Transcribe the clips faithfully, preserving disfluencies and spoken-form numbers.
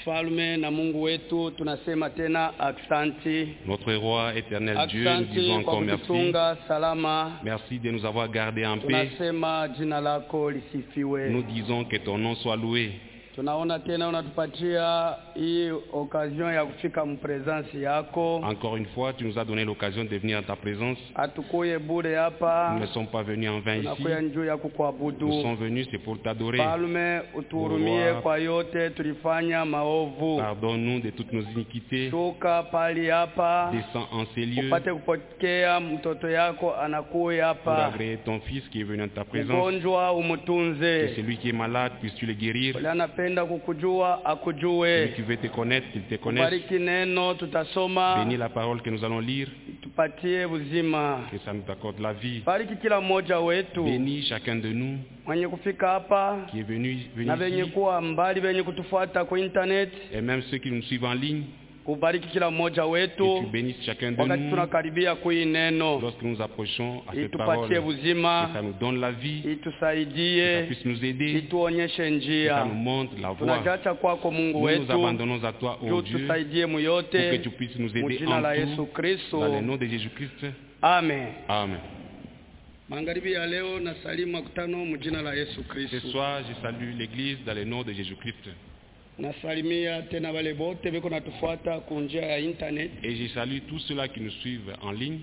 Mfalme na Mungu wetu tunasema tena aksanti. Notre roi éternel Aksanti, Dieu, nous disons encore merci. Salama. Merci de nous avoir gardés en paix. Tunasema jina lako lisifiwe. Nous disons que ton nom soit loué. Tunaona tena unatupatia hii occasion ya kufika mpresence yako. Encore une fois, tu nous as donné l'occasion de venir à ta présence. Atukuye bure hapa. Nous ne sommes pas venus en vain ici. Tunakuya njoo ya kukuabudu. Nous sommes venus c'est pour t'adorer. Mfalme utuhurumie kwa yote tulifanya maovu. Pardonne-nous de toutes nos iniquités. Shuka pali hapa. Descends en ces lieux. Upate kupokea mtoto yako anakuya hapa. Pour agréer ton fils qui est venu en ta présence. Mgonjwa umutunze. Que celui qui est malade puisse tu le guérir. Kukujua akujue. Celui qui veut te connaître, qu'il te connaisse. Bariki neno tutasoma. Bénis la parole que nous allons lire. Tupatie uzima. Que ça nous accorde la vie. Bariki kila mmoja wetu. Bénis chacun de nous. Mwenye kufika hapa. Qui est venu venu na venye kuwa mbali venye kutufuata kwa internet. Et même ceux qui nous suivent en ligne. Kubariki kila mmoja wetu. Que tu bénisses chacun de wakati nous. tunakaribia kui neno. Lorsque nous approchons à cette parole. Uzima. Que ça nous donne la vie. Itusaidie. Que ça puisse nous aider. Ituonyeshe njia. Que ça nous montre la voie. Tunajaacha kwako Mungu wetu. Nous nous abandonnons à toi, ô Dieu. Tusaidie muyote. Pour que tu puisses nous aider en tout. Dans le nom de Jésus-Christ. Amen. Amen. Magharibi ya leo na salimu makutano mjina la Yesu Kristo. Ce soir, je salue l'église dans le nom de Jésus-Christ. Nasalimia tena wale bote beko natufuata kwa njia ya internet. Et je salue tous ceux-là qui nous suivent en ligne.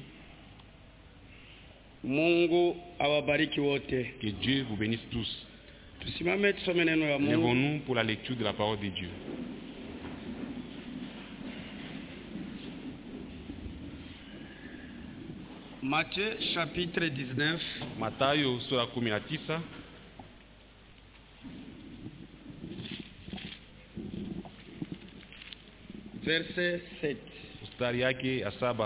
Mungu awabariki wote. Que Dieu vous bénisse tous. Tusimame tusome neno la Mungu. Lèvons-nous pour la lecture de la parole de Dieu. Matthieu chapitre dix-neuf. Mathayo sura kumi na tisa. Verset sept. Mstari yake ya saba.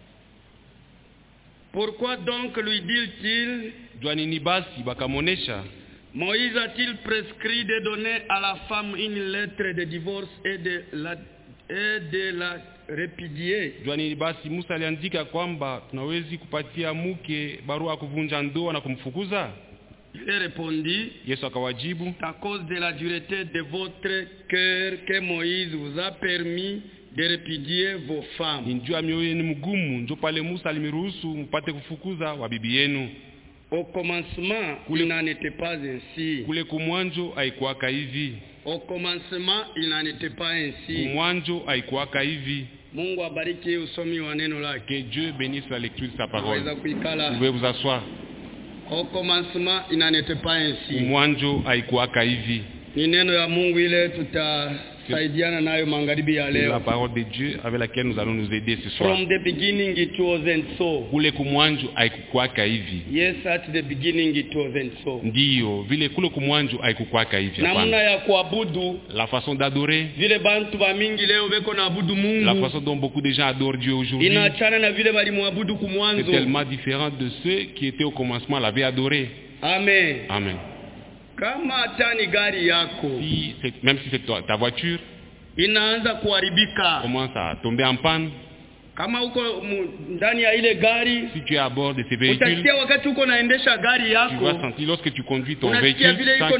Pourquoi donc lui dit-il? Jwanini basi bakamonesha. Moïse a-t-il prescrit de donner à la femme une lettre de divorce et de la et de la repudier? Jwanini basi Musa aliandika kwamba tunawezi kupatia mke barua kuvunja ndoa na kumfukuza? Il répondit, Yesu akawajibu, c'est à cause de la dureté de votre cœur que Moïse vous a permis de repudier vos femmes. Ninjua mioyo yenu mgumu, ndio pale Musa alimiruhusu mpate kufukuza wabibi yenu. Au commencement, il n'en était pas ainsi. Kule kumwanzo haikuwaka hivi. Au commencement, il n'en était pas ainsi. Kumwanzo haikuwaka hivi. Mungu abariki usomi wa neno lake. Que Dieu bénisse la lecture de sa parole. Vous pouvez vous asseoir. Au commencement, il n'en était pas ainsi. Kumwanzo haikuwaka hivi. Ni neno ya Mungu ile tutasaidiana nayo magharibi ya leo. La parole de Dieu avec laquelle nous allons nous aider ce soir. From the beginning it wasn't so. Kule kumwanzo haikuwaka hivi. Yes, at the beginning it wasn't so. Ndio, vile kule kumwanzo haikuwaka hivi. Namna ya kuabudu, la façon d'adorer, vile bantu ba mingi leo beko na abudu Mungu, la façon dont beaucoup de gens adorent Dieu aujourd'hui, inaachana na vile bali muabudu kumwanzo. C'est tellement différent de ceux qui étaient au commencement l'avaient adoré. Amen. Amen. Kama tani gari yako, si c'est, même si c'est ta, ta voiture, inaanza kuharibika, commence à tomber en panne. Kama uko ndani ya ile gari, si tu es à bord de ces véhicules, utasikia wakati uko naendesha gari yako, tu vas sentir lorsque tu conduis ton véhicule,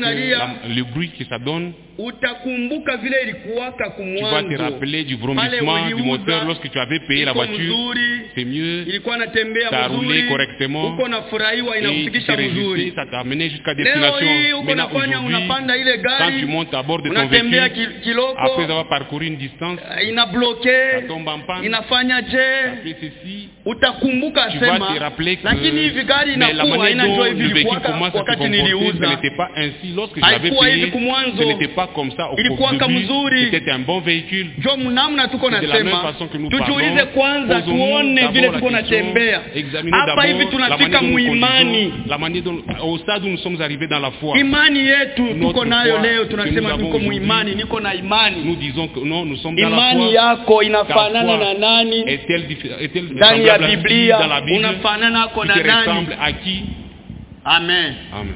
le bruit que ça donne. Utakumbuka vile ilikuwaka kumwanzo. Tu vas te rappeler du vromissement du moteur lorsque tu avais payé la voiture. C'est mieux. Ilikuwa natembea ça a roulé correctement. Uko na furahiwa inakufikisha mzuri. Ça t'a amené jusqu'à destination. Maintenant unapanda ile gari. Quand tu montes à bord de ton véhicule, après avoir parcouru une distance, ina bloqué. Ça tombe en panne. Inafanya je? Ça fait ceci. Utakumbuka tu sema. vas te rappeler que lakini hivi gari inakuwa inajua hivi ilikuwa wakati niliuza. Ce n'était pas ainsi lorsque je l'avais payé. Ce n'était pas comme ça au début. C'était un bon véhicule. Jo mnamna tuko nasema tujiulize kwanza tuone vile tuko natembea hapa hivi tunafika muimani, la manière dont au stade où nous sommes arrivés dans la foi. Imani yetu tuko nayo leo tunasema tuko muimani, niko na imani. Nous disons que non, nous sommes dans la foi. Imani yako inafanana na nani? Est-elle est-elle dans la Biblia dans la Bible? Unafanana na nani? Ressemble à qui? Amen. Amen.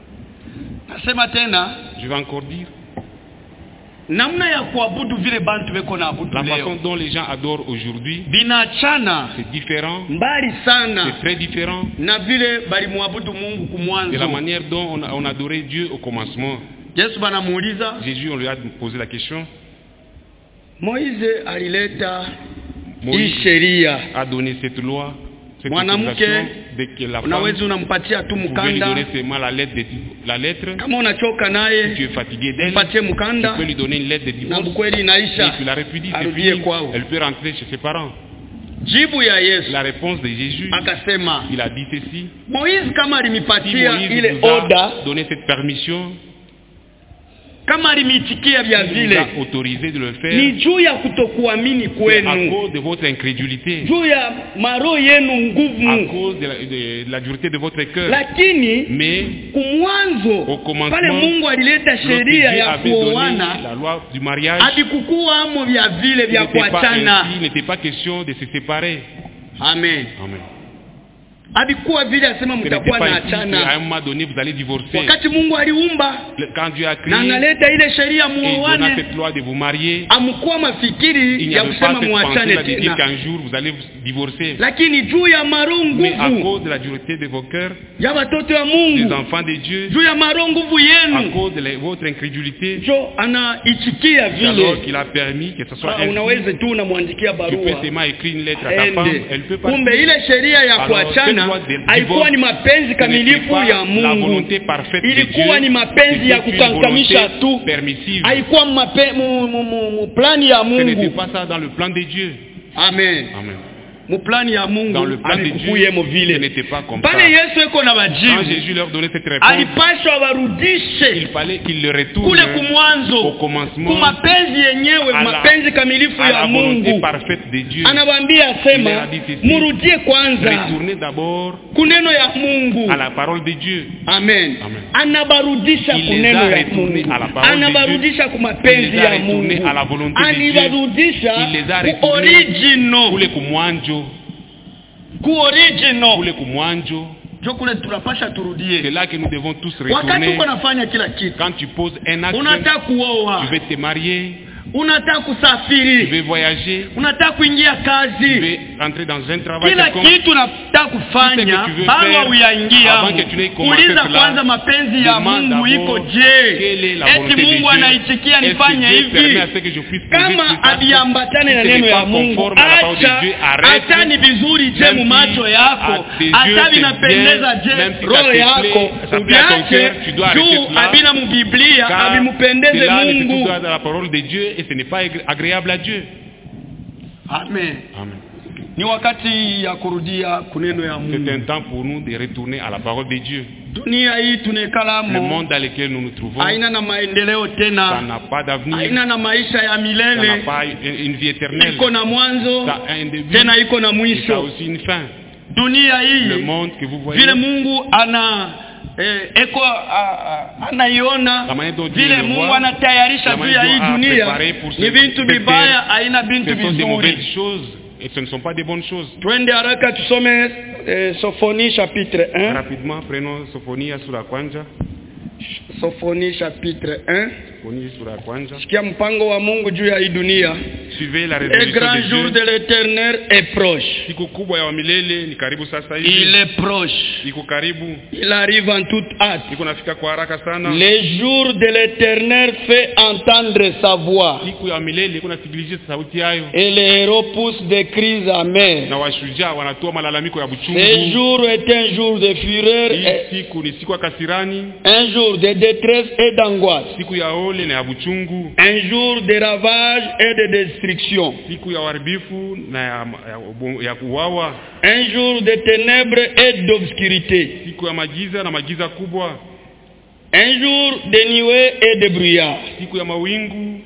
Nasema tena, je vais encore dire, namna ya kuabudu vile bantu beko na abudu la leo, façon dont les gens adorent aujourd'hui, binachana, c'est différent, mbali sana, c'est très différent na vile bali muabudu Mungu kumwanzo, de la manière dont on, a, on adorait Dieu au commencement. Yesu banamuuliza, Jésus, on lui a posé la question, Moïse alileta hii Moïse sheria. a donné cette loi, cette Mwanamke autorisation de que la femme unaweza unampatia tu pouvait lui mkanda. donner seulement la lettre de la lettre. Kama unachoka Si tu naye es fatigué d'elle, mpatie tu mkanda peux lui donner une lettre de na divorce. bukweli Et inaisha. tu la répudies, c'est Arudie fini. kwao. Elle peut rentrer chez ses parents. Jibu ya Yesu La réponse de Jésus, akasema, il a dit ceci. Moïse kama Si alimipatia Moïse ile vous a oda, donné cette permission, kama alimitikia vya il vous vile, a autorisé de le ni faire, juu ya kutokuamini c'est à kwenu, cause de votre incrédulité, juu ya maro yenu à nguvu. cause de la, de, de la dureté de votre cœur. Lakini Mais kumwanzo au commencement, pale Mungu alileta lorsque sheria Dieu ya avait donné kuoana, la loi du mariage, abikukuwa amo vya vile il vya n'était pas kuachana. ainsi, il n'était pas question de se séparer. Amen. Amen. Abikuwa vile asema Ce n'était mtakuwa pas na ainsi qu'à un achana. moment donné vous allez divorcer. Wakati Mungu aliumba Le- Quand Dieu a créé na analeta ile sheria et il donna muoane, cette loi de vous marier, amkuwa il mafikiri n'y ya avait pas kusema cette muachane pensée-là de dire tena. qu'un jour vous allez vous divorcer. Lakini juu ya maro Mais à nguvu cause de la dureté de vos cœurs, ya watoto ya des Mungu, enfants de Dieu, juu ya maro nguvu à yenu, cause de la- votre incrédulité, jo anaitikia c'est alors vile. qu'il a permis que ce soit Ah, ainsi. unaweza tu unamwandikia Tu peux barua seulement écrire une lettre à ta femme, aende. elle peut partir. Kumbe ile sheria ya Alors, kuachana cette loi de haikuwa ni divorce, mapenzi ce n'était kamilifu pas ya la Mungu, volonté parfaite de ilikuwa Dieu, ni mapenzi ya c'était une kukankamisha volonté tu, permissive. haikuwa mape- mu- mu- mu- mu plani ya Ce n'était Mungu. pas ça dans le plan de Dieu. Amen. Amen. Mu plani ya Dans Mungu le plan de Dieu, alikukuyemo ce vile. n'était pas comme ça. Pale Yesu eko na Quand majibu, Jésus leur donnait cette réponse, alipashwa il warudishe fallait qu'ils le retournent kule au kumwanzo, commencement kumapenzi yenyewe, à la- mapenzi kamilifu à ya la volonté Mungu. parfaite de Dieu. Anawaambia Il leur asema, a dit ceci, murudie kwanza retournez d'abord kuneno ya Mungu. à la parole de Dieu. Amen. Amen. Anabarudisha Il les kuneno a ya retournés Mungu, à la parole de anabarudisha Il kumapenzi les a ya retournés Mungu, à la volonté de Dieu. alibarudisha Il les a ku retournés original, kule kumwanjo, ku original. kule kumwanjo. Jo kule tunapasha C'est turudie. là que nous devons tous Wakati retourner. uko nafanya kila kitu, Quand tu poses un acte, unataka kuoa, tu veux te marier, unataka tu kusafiri, veux voyager, unataka kuingia tu kazi, veux entrer dans un travail kila quelconque. kitu unataka kufanya, Tout ce que tu veux barua faire, uyaingia, avant que tu n'aies commencé uliza cela, kwanza mapenzi ya demande Mungu iko d'abord quelle est je? la volonté Eti de Mungu Dieu. anaitikia Est-ce nifanye que Dieu permet à hivi? ce que je puisse poser Kama cet acte? abiambatane na Si ce neno n'est ya pas Mungu, conforme à la parole de acha Dieu, arrête. hata ni vizuri je Même mu si macho yako, à tes yeux hata c'est vinapendeza bien, même je si ça roho te plaît, yako, ça plaît à ton cœur, tu dois arrêter juu cela. abina mu Biblia Car abimupendeze cela ne se Mungu. trouve dans la parole de Dieu et ce n'est pas agré- agréable à Dieu. Amen. Amen. Ni wakati ya kurudia kuneno ya C'est Mungu. un temps pour nous de retourner à la parole de Dieu. Dunia hii Le tunekalamo monde dans lequel nous nous trouvons, haina na maendeleo ça tena, n'a pas d'avenir, haina na maisha ya ça n'a milele, pas une une vie éternelle, iko na mwanzo ça a un début tena iko na et ça a mwisho. aussi une fin. Dunia Le hii monde que vous voyez, vile Mungu ana eh, eko a- a- anaiona La manière dont Dieu vile le Mungu voit, anatayarisha la juu manière ya hii dont a dunia préparé pour ce- ni vitu cette vibaya, terre, haina vitu ce sont des mauvaises vizuri. choses et ce ne sont pas des bonnes choses. Twende haraka tusome eh, Sophonie chapitre un. Rapidement, prenons Sophonia sura ya kwanza. Sophonie chapitre un. Sophonia sura ya kwanza. Sikia mpango wa Mungu juu ya hii dunia. Suivez la Le résolution grand de jour Dieu. de l'Éternel est proche. Siku kubwa ya milele ni karibu sasa Il hivi. est proche. Iko karibu. Il arrive en toute hâte. Iko nafika kwa haraka sana. Le jour de l'Éternel fait entendre sa voix. Siku ya milele iko nasikilizia sauti yayo. Et les héros poussent des cris amers. Na washujaa wanatoa malalamiko ya Ce buchungu. jour est un jour de fureur, Hii et siku ni siku ya kasirani, un jour de détresse et d'angoisse. siku ya ole na ya buchungu, Un jour de ravage et de destruction. siku ya uharibifu na ya, ya, ya kuwawa, Un jour de ténèbres et d'obscurité. siku ya magiza na magiza kubwa, Un jour de nuées et de brouillard. siku ya mawingu.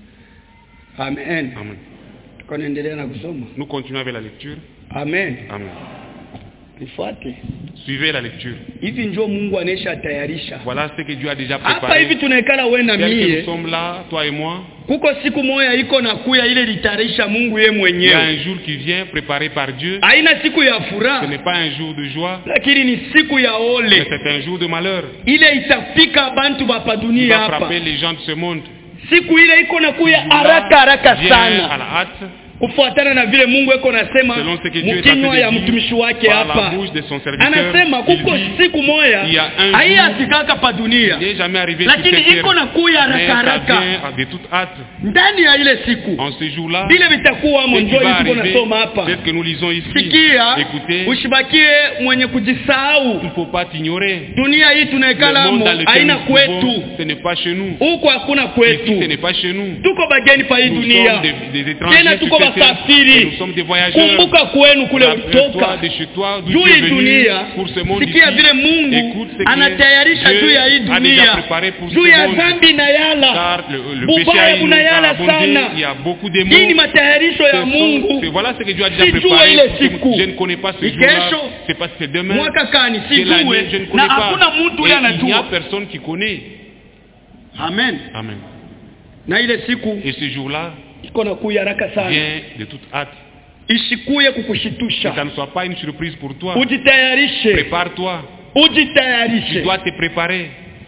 Amen. Amen. Tunaendelea na kusoma. Nous continuons avec la lecture. Amen. Amen. Nifuate. Suivez la lecture. Hivi njoo Mungu anesha tayarisha. Voilà ce que Dieu a déjà Hapa préparé. hivi tunaikala wewe na Tel que nous mie. sommes là, toi et moi, Kuko siku moja iko na kuya ile litayarisha Mungu yeye il y a mwenyewe. un jour qui vient préparé par Dieu. Haina siku ya Ce furaha, n'est pas un jour de joie, lakini ni siku ya mais ole. c'est un jour de malheur. Ile itafika bantu ba Il dunia va hapa. frapper les gens de ce monde. Siku ile iko na kuya Ce jour-là haraka haraka vient à sana. la hâte. kufuatana na vile Mungu eko nasema Selon ce que Dieu est mkinywa en train ya de dire mtumishi wake par la hapa. bouche de son serviteur, Anasema il kuko dit, siku moja il y a un haiyafikaka pa dunia, il n'est jamais arrivé sur lakini cette terre, iko na kuya mais haraka ça haraka vient de toute hâte. ndani ya ile siku. En ce jour-là, Vile vitakuwa ce mo qui njoo va hivi tuko arriver, nasoma hapa. c'est ce que nous lisons ici. Sikia, Écoutez, ushibakie mwenye kujisahau. il ne faut pas t'ignorer. Dunia hii Le tunaikala monde mo dans lequel haina nous kwetu. vivons, ce n'est pas chez nous. Huko hakuna Ici, ce kwetu. n'est pas chez nous. Tuko bageni pa hii Nous dunia. sommes des, des étrangers Tena sur tuko cette terre. basafiri. Et nous sommes des voyageurs. Kumbuka kwenu kule Rappelle-toi ulitoka. de chez toi, d'où Juu tu es hii venu dunia, pour ce monde ici. sikia vile Mungu Écoute ce que anatayarisha Dieu juu ya hii a déjà dunia, préparé pour juu ce ya monde. dhambi na yala Car le, le péché bubaya a kuna yala abondé, sana. il y a beaucoup de Hii ni mots. matayarisho Ce ya sont- Mungu. c'est- Voilà ce que Dieu a déjà Sijue préparé. ile pour ce siku. monde. Je ne connais pas ce Ni jour-là. kesho. C'est pas c'est demain. Mwaka kani C'est l'année. Je ne sijue connais na pas. hakuna mtu ule Et il n'y a anajua. personne qui connaît. Amen. Amen. Na ile siku Et ce jour-là iko na kuya haraka sana, vient de toute hâte. ishikuye Que ça kukushitusha. ne soit pas une surprise pour toi. Ujitayarishe, Prépare-toi. Tu ujitayarishe. dois te préparer.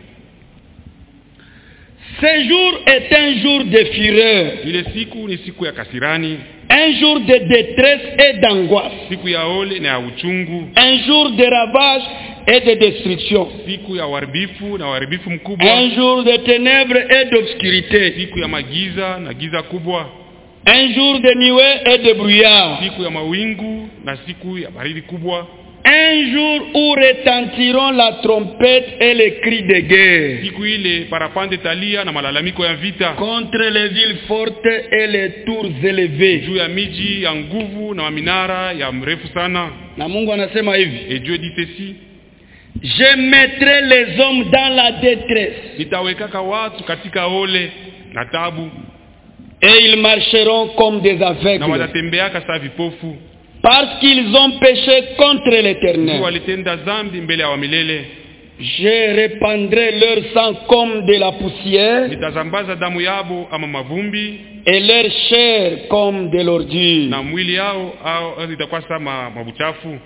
Ce jour est un jour de fureur, Ile siku ni siku ya kasirani, un jour de détresse et d'angoisse, siku ya ole na ya uchungu, un jour de ravage et de destruction, siku ya uharibifu na uharibifu mkubwa, un jour de ténèbres et d'obscurité, siku ya magiza na giza kubwa, un jour de nuée et de brouillard, siku ya mawingu na siku ya baridi kubwa, un jour où retentiront la trompette et les cris de guerre siku ile parapanda italia na malalamiko ya vita contre les villes fortes et les tours élevées. juu ya miji ya nguvu na maminara ya mrefu sana. Na Mungu anasema hivi, Et Dieu dit ceci: je mettrai les hommes dans la détresse nitawekaka watu katika ole na tabu, et ils marcheront comme des na aveugles watatembeaka saa vipofu, parce qu'ils ont péché contre juu l'Éternel. walitenda zambi mbele ya wamilele. Je répandrai leur sang comme de la poussière Nitazambaza damu yabo ama mavumbi, et leur chair comme de l'ordure. na mwili yao au itakuwa sama mabuchafu.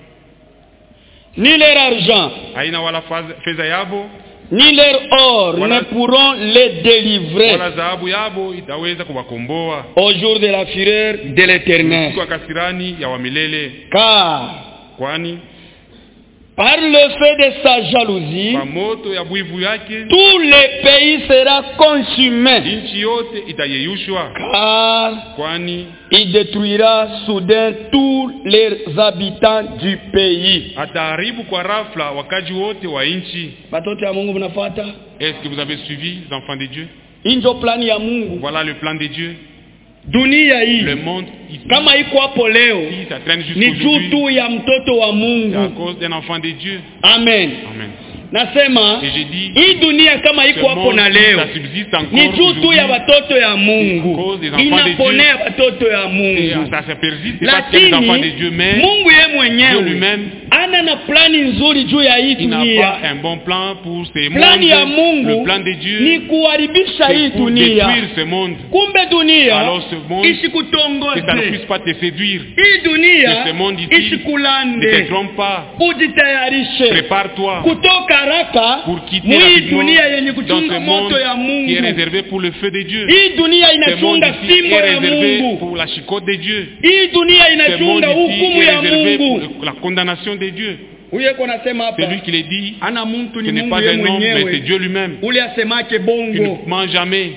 Ni leur argent, Haina wala faz- fedha yabo ni leur or Voilà. ne pourront les délivrer wala dhahabu yabo itaweza kuwakomboa au jour de la fureur de l'Éternel. siku ya kasirani ya wamilele, Car kwani par le feu de sa jalousie, kwa moto ya bwivu yake tout le pays sera consumé. nchi yote itayeyushwa, Car kwani il détruira soudain tous les habitants du pays. ataharibu kwa rafla wakaji wote wa nchi. Batoto ya Mungu mnafuata? Est-ce que vous avez suivi, les enfants de Dieu? Injo plani ya Mungu. Voilà le plan de Dieu. Dunia Le hii monde ici, kama iko hapo leo si ça traîne ni juu jusqu'aujourd'hui, tu ya mtoto wa c'est à Mungu. cause d'un enfant de Dieu. Amen. Amen. Nasema Et j'ai dit, hii dunia kama ce iko hapo monde, na leo ça subsiste encore ni juu tu aujourd'hui. ya watoto ya Mungu, cause des enfants de inaponea watoto ya Et Mungu. ça se persiste, c'est pas que les enfants de Lakini Dieu, mais Mungu ye Dieu mwenyewe lui-même, ana na plani nzuri juu ya hii il n'a dunia. pas un bon plan pour ces Plani ya mondes. Mungu Le plan de Dieu, ni kuharibisha hii c'est pour dunia. détruire ce monde. Kumbe dunia Alors ce monde, isikutongoze, que ça ne puisse pas te séduire. hii dunia Que ce monde ici isikulande. ne te trompe pas. Ujitayarishe Prépare-toi kutoka haraka pour quitter mwii rapidement dunia yenye dans kuchunga ce monde moto ya qui est Mungu. réservé pour le feu de Dieu. Hii dunia Ce monde inachunga ici fimbo est ya réservé Mungu. pour la chicote de Dieu. Hii dunia Ce monde inachunga ici hukumu est ya réservé Mungu. pour la condamnation de Dieu. Uyeko nasema hapa, C'est lui qui l'a dit. ana mtu Ce ni n'est Mungu pas yeye un homme, mais c'est mwenyewe. Dieu lui-même. Ule asemake Tu bongo, ne mens jamais.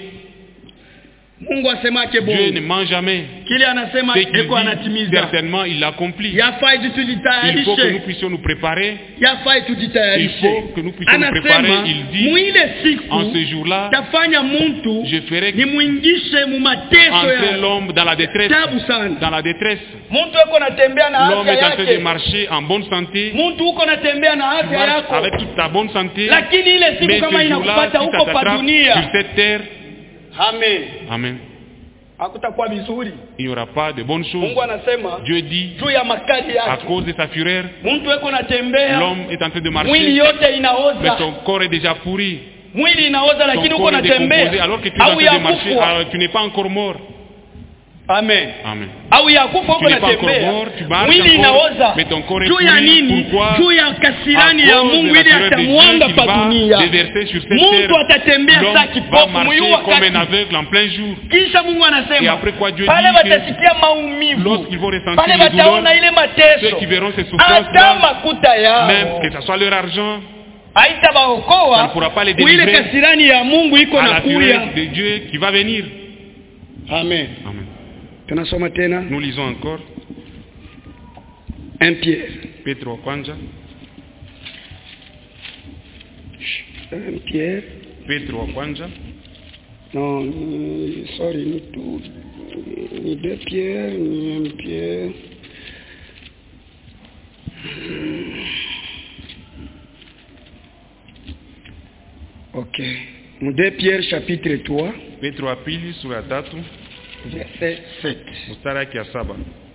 Mungu asemake Dieu ne bongo. ment jamais. Kile anasema Ce qu'il eko dit, anatimiza. certainement, il l'accomplit. Yafai Il faut que nous tujitayarishe, puissions nous préparer. yafai Il tujitayarishe. faut que nous puissions nous préparer. Anasema Il dit, mwile en siku ce jour-là, tafanya muntu je ferai nimwingishe mu mateso entrer ya l'homme dans la détresse. tabu sana. Dans la détresse. Muntu uko natembea na L'homme afya est en train de yake, marcher en bonne santé. muntu uko natembea na Tu afya marches yako, avec toute ta bonne santé. lakini ile siku Mais kama ce jour-là, inakupata si huko ça pa t'attrape sur dunia, cette terre, amen, amen, hakutakuwa vizuri. il n'y aura pas de bonnes choses. Mungu anasema Dieu dit, juu ya makali à yake, cause de sa fureur, muntu uko natembea, l'homme est en train de mwili marcher, yote mais inaoza, son corps est déjà pourri. mwili inaoza, Ton lakini uko corps est décomposé natembea alors que tu es en au train ya de marcher, kufwa. alors tu n'es pas encore mort. Amen. Amen. Au ya kufa huko natembea. Mwili inaoza. Juu ya nini? Juu ya kasirani ya Mungu ili atamwanga pa dunia. Mungu atatembea saa kipofu mwili wakati. Kisha Mungu anasema pale watasikia maumivu. Pale wataona ile mateso. Hata makuta yao. Même que ça soit leur argent. Haitabaokoa kuile kasirani ya Mungu iko na kuya de Dieu qui va venir. Amen. Amen. Tunasoma tena. Nous lisons encore un Pierre. Petro kwanza. un Pierre. Petro kwanza. Non, sorry, ni tout. Ni deux Pierre, ni un Pierre. Ok. deux Pierre chapitre trois. Petro wa pili sura tatu. Verset sept. Mstari ya saba.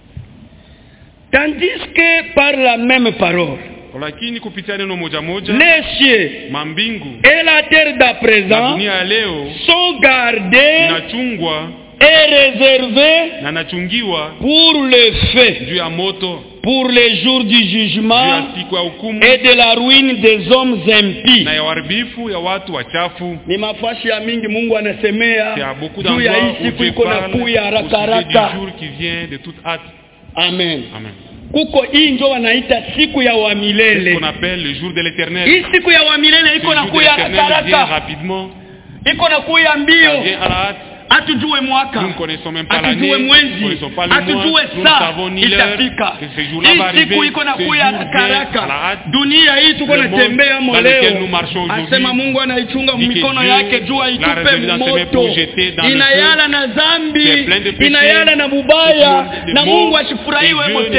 Tandis que par la même parole, lakini kupitia neno moja moja, les cieux, mambingu et la terre d'à présent dunia leo sont gardés inachungwa et réservés na nachungiwa pour le feu, juu ya moto, pour les jours du jugement et de la ruine des hommes impies. Na ya uharibifu ya watu wachafu. Ni mafasi ya mingi Mungu anasemea juu ya hii siku iko na kuya haraka haraka. Jour qui vient de toute hâte. Amen. Amen. Kuko hii ndio wanaita siku ya wa milele. Ce qu'on appelle le jour de l'éternel. Hii siku ya wa milele iko na kuya haraka rapidement. Iko na kuya mbio. Atujue mwaka, atujue mwezi, atujue saa itafika. Hii siku iko na kuya haraka. Dunia hii tuko natembea moleo. Asema Mungu anaichunga mikono yake juu itupe moto. Inayala na dhambi, inayala na mubaya, na Mungu asifurahiwe mote.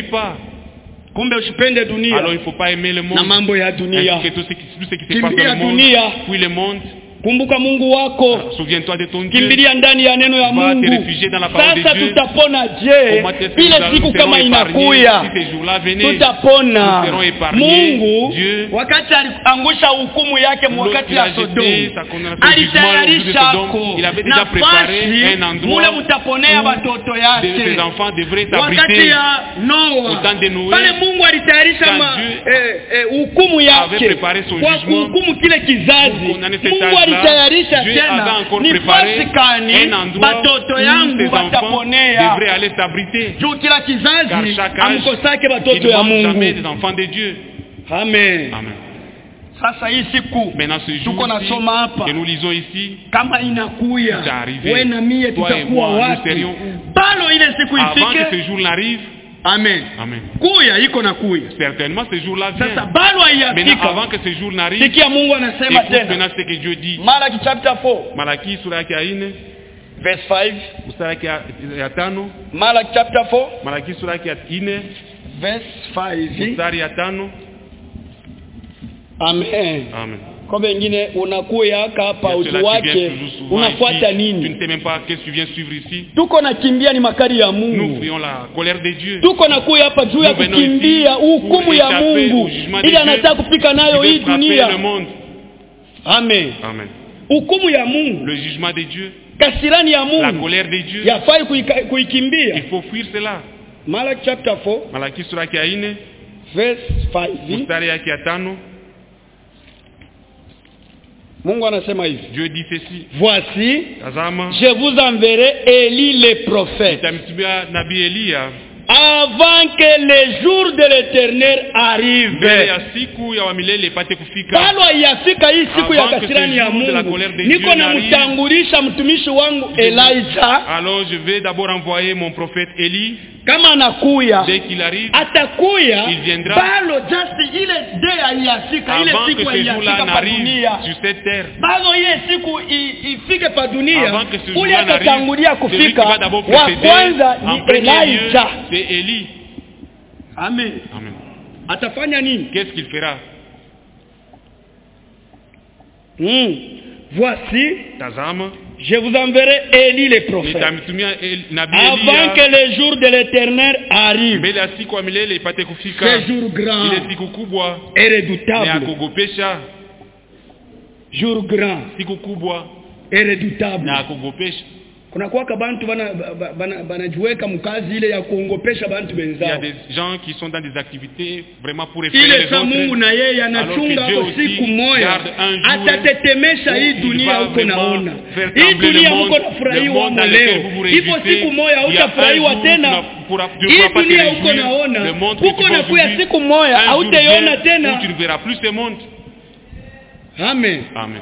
Kumbe usipende dunia. Alors il faut pas aimer le monde. Na mambo ya dunia. Que tout ce qui tout ce qui se passe dans le monde. Puis le monde. Kumbuka Mungu wako. Souviens-toi de ton Dieu. Kimbilia ndani ya neno ya Mungu. Sasa tutapona je? Ile siku kama inakuya. Tutapona. Mungu wakati aliangusha hukumu yake wakati ya Sodoma. Alitayarisha nafasi mule mtaponea watoto yake. Wakati ya Noa. Pale Mungu alitayarisha hukumu yake. Kwa hukumu kile kizazi. Mungu alitayarisha tena nafasi kani watoto yangu wataponea. Juu kila kizazi amkosake watoto ya Mungu. Amen. Amen. Sasa hii siku tuko nasoma hapa kama inakuya wewe na mie tutakuwa wapi? Balo ile siku ifike. Amen. Amen. Kuya iko na kuya. Certainement ce jour-là vient. Sasa bado haiyafika. Avant que ce jour n'arrive. Sikia Mungu anasema tena. Maintenant ce que Dieu dit. Malaki chapter four. Malaki sura yake ya nne. Verse five. Mstari yake ya tano. Malaki chapter four. Malaki sura yake ya nne. Verse five. Mstari ya tano. Amen. Amen. Kwa wengine unakuya hapa utu wake unafuata nini? Tu ne sais même pas qu'est-ce que tu viens suivre ici. Tuko nakimbia ni makari ya Mungu. Nous fuyons la colère de Dieu. Tuko nakuya hapa juu ya kukimbia hukumu ya Mungu ili anataka kupika nayo hii dunia. Amen. Amen. Hukumu ya Mungu. Le jugement de Dieu. Kasirani ya Mungu. La colère de Dieu. Yafai kuikimbia. Il faut fuir cela. Malaki chapter four. Malaki sura yake ya nne. Verse five. Mstari yake ya tano. Mungu anasema hivi. Dieu dit ceci. Voici, Tazama, je vous enverrai Élie le prophète. Nitamtumia nabii Elia avant que le jour de l'Éternel arrive. Mbele ya siku ya milele ipate kufika. Bado haiyafika hii siku ya kasirani ya Mungu. Niko namtangulisha mtumishi wangu Elijah. Alors je vais d'abord envoyer mon prophète Élie. Kama anakuya, dès qu'il arrive, atakuya, il viendra. Balo just ile day haiyafika, ile siku haiyafika pa dunia. Sur cette terre. Bado ile siku ifike pa dunia. Avant que ce ule atatangulia kufika. Wa kwanza ni Elijah. C'est Élie. Amen. Amen. Atafanya nini? Qu'est-ce qu'il fera? Hmm. Voici, Tazama, je vous enverrai Élie le prophète. Avant que le jour de l'Éternel arrive. Ce jour grand et redoutable. Jour grand et redoutable. Kuna kwa kabantu bana bana banajiweka mkazi ile ya kuongopesha bantu benzao. Il y a des gens qui sont dans des activités vraiment pour effrayer les autres. Ile Mungu na yeye anachunga kwa siku moja atatetemesha hii dunia huko naona. Hii dunia huko nafurahiwa leo. Ipo siku moja utafurahiwa tena. Hii dunia huko naona. Huko na kuya siku moja hautaiona tena. Tu ne verras plus ce monde. Amen. Amen.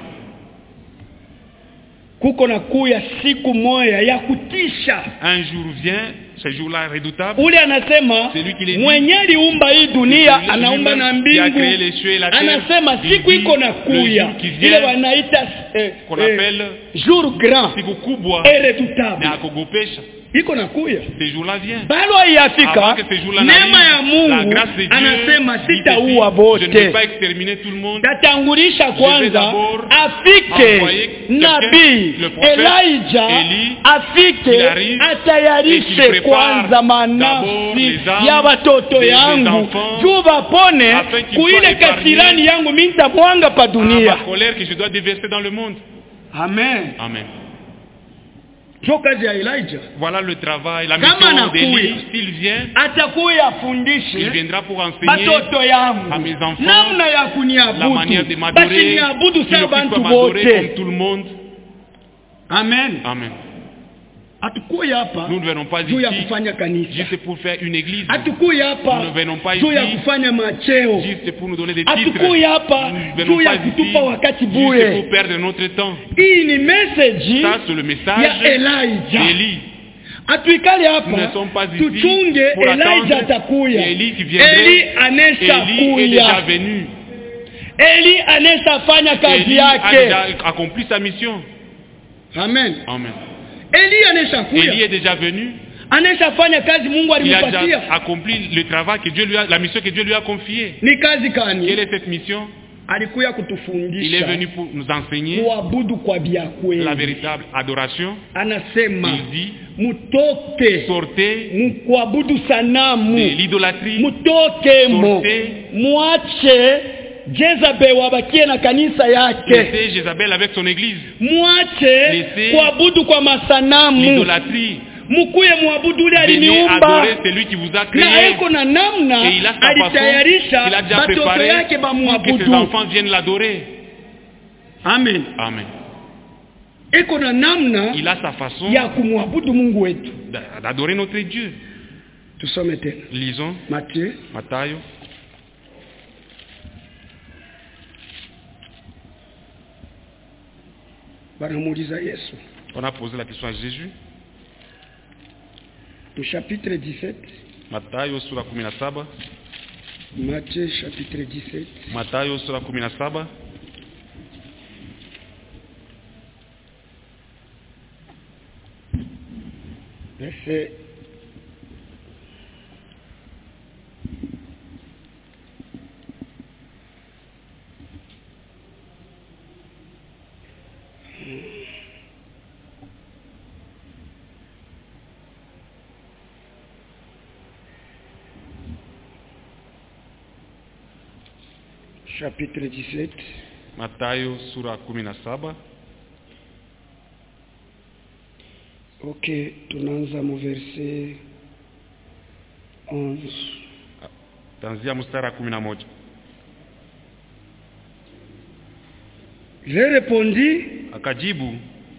Kuko na kuya siku moja ya kutisha. Un jour vient, ce jour-là redoutable. Ule anasema mwenye aliumba hii dunia anaumba na mbingu. Anasema siku iko na kuya ile wanaita eh, eh, jour grand. Siku kubwa et redoutable. Na kugopesha. Iko na kuya. Ce jour-là vient. Bado haiyafika. Neema ya Mungu anasema sitaua bote. Je ne vais pas exterminer tout le monde. Tatangulisha kwanza afike nabii Elijah afike atayarishe kwanza manafsi ya watoto yangu juu wapone kuile kasirani yangu mimi nitamwanga pa dunia. La colère que je dois déverser dans le monde. Amen. Amen. Voilà le travail, la mission d'Élie. S'il vient, il viendra pour enseigner à mes enfants la manière de m'adorer, qu'ils ne puissent pas m'adorer comme tout le monde. Amen. Amen. Nous ne venons pas ici juste pour faire une église. Nous ne venons pas ici juste pour nous donner des titres. Nous ne venons pas ici juste pour perdre notre temps. Ça, c'est le message d'Élie. Nous ne sommes pas ici pour attendre Élie qui viendrait. Élie est déjà venu. Élie a déjà accompli sa mission. Amen. Amen. Élie est déjà venu. Il a déjà accompli le travail que Dieu lui a, la mission que Dieu lui a confiée. Quelle est cette mission? Il est venu pour nous enseigner la véritable adoration. Il dit, sortez de l'idolâtrie, sortez. Jezabel wabakie na kanisa yake. Laissez Jezabel avec son église. Mwache kuabudu kwa masanamu. L'idolâtrie. Mkuye muabudu ule aliniumba. C'est lui qui vous a créé. Na eko na namna alitayarisha batoto yake bamuabudu. Que ses enfants viennent l'adorer. Amen. Amen. Eko na namna il a sa façon ya kumwabudu Mungu wetu. D'adorer notre Dieu. Tusome tena. Lisons. Matthieu. Matthieu. On a posé la question à Jésus. Au chapitre dix-sept. Matthieu sura kumi na saba. Matthieu chapitre dix-sept. Matthieu sura kumi na saba. Verset chapitre dix-sept. Matthieu sura kumi na saba. Ok, tunaanza mu verset onze. Tanzia mstari kumi na moja. Je répondis. Akajibu.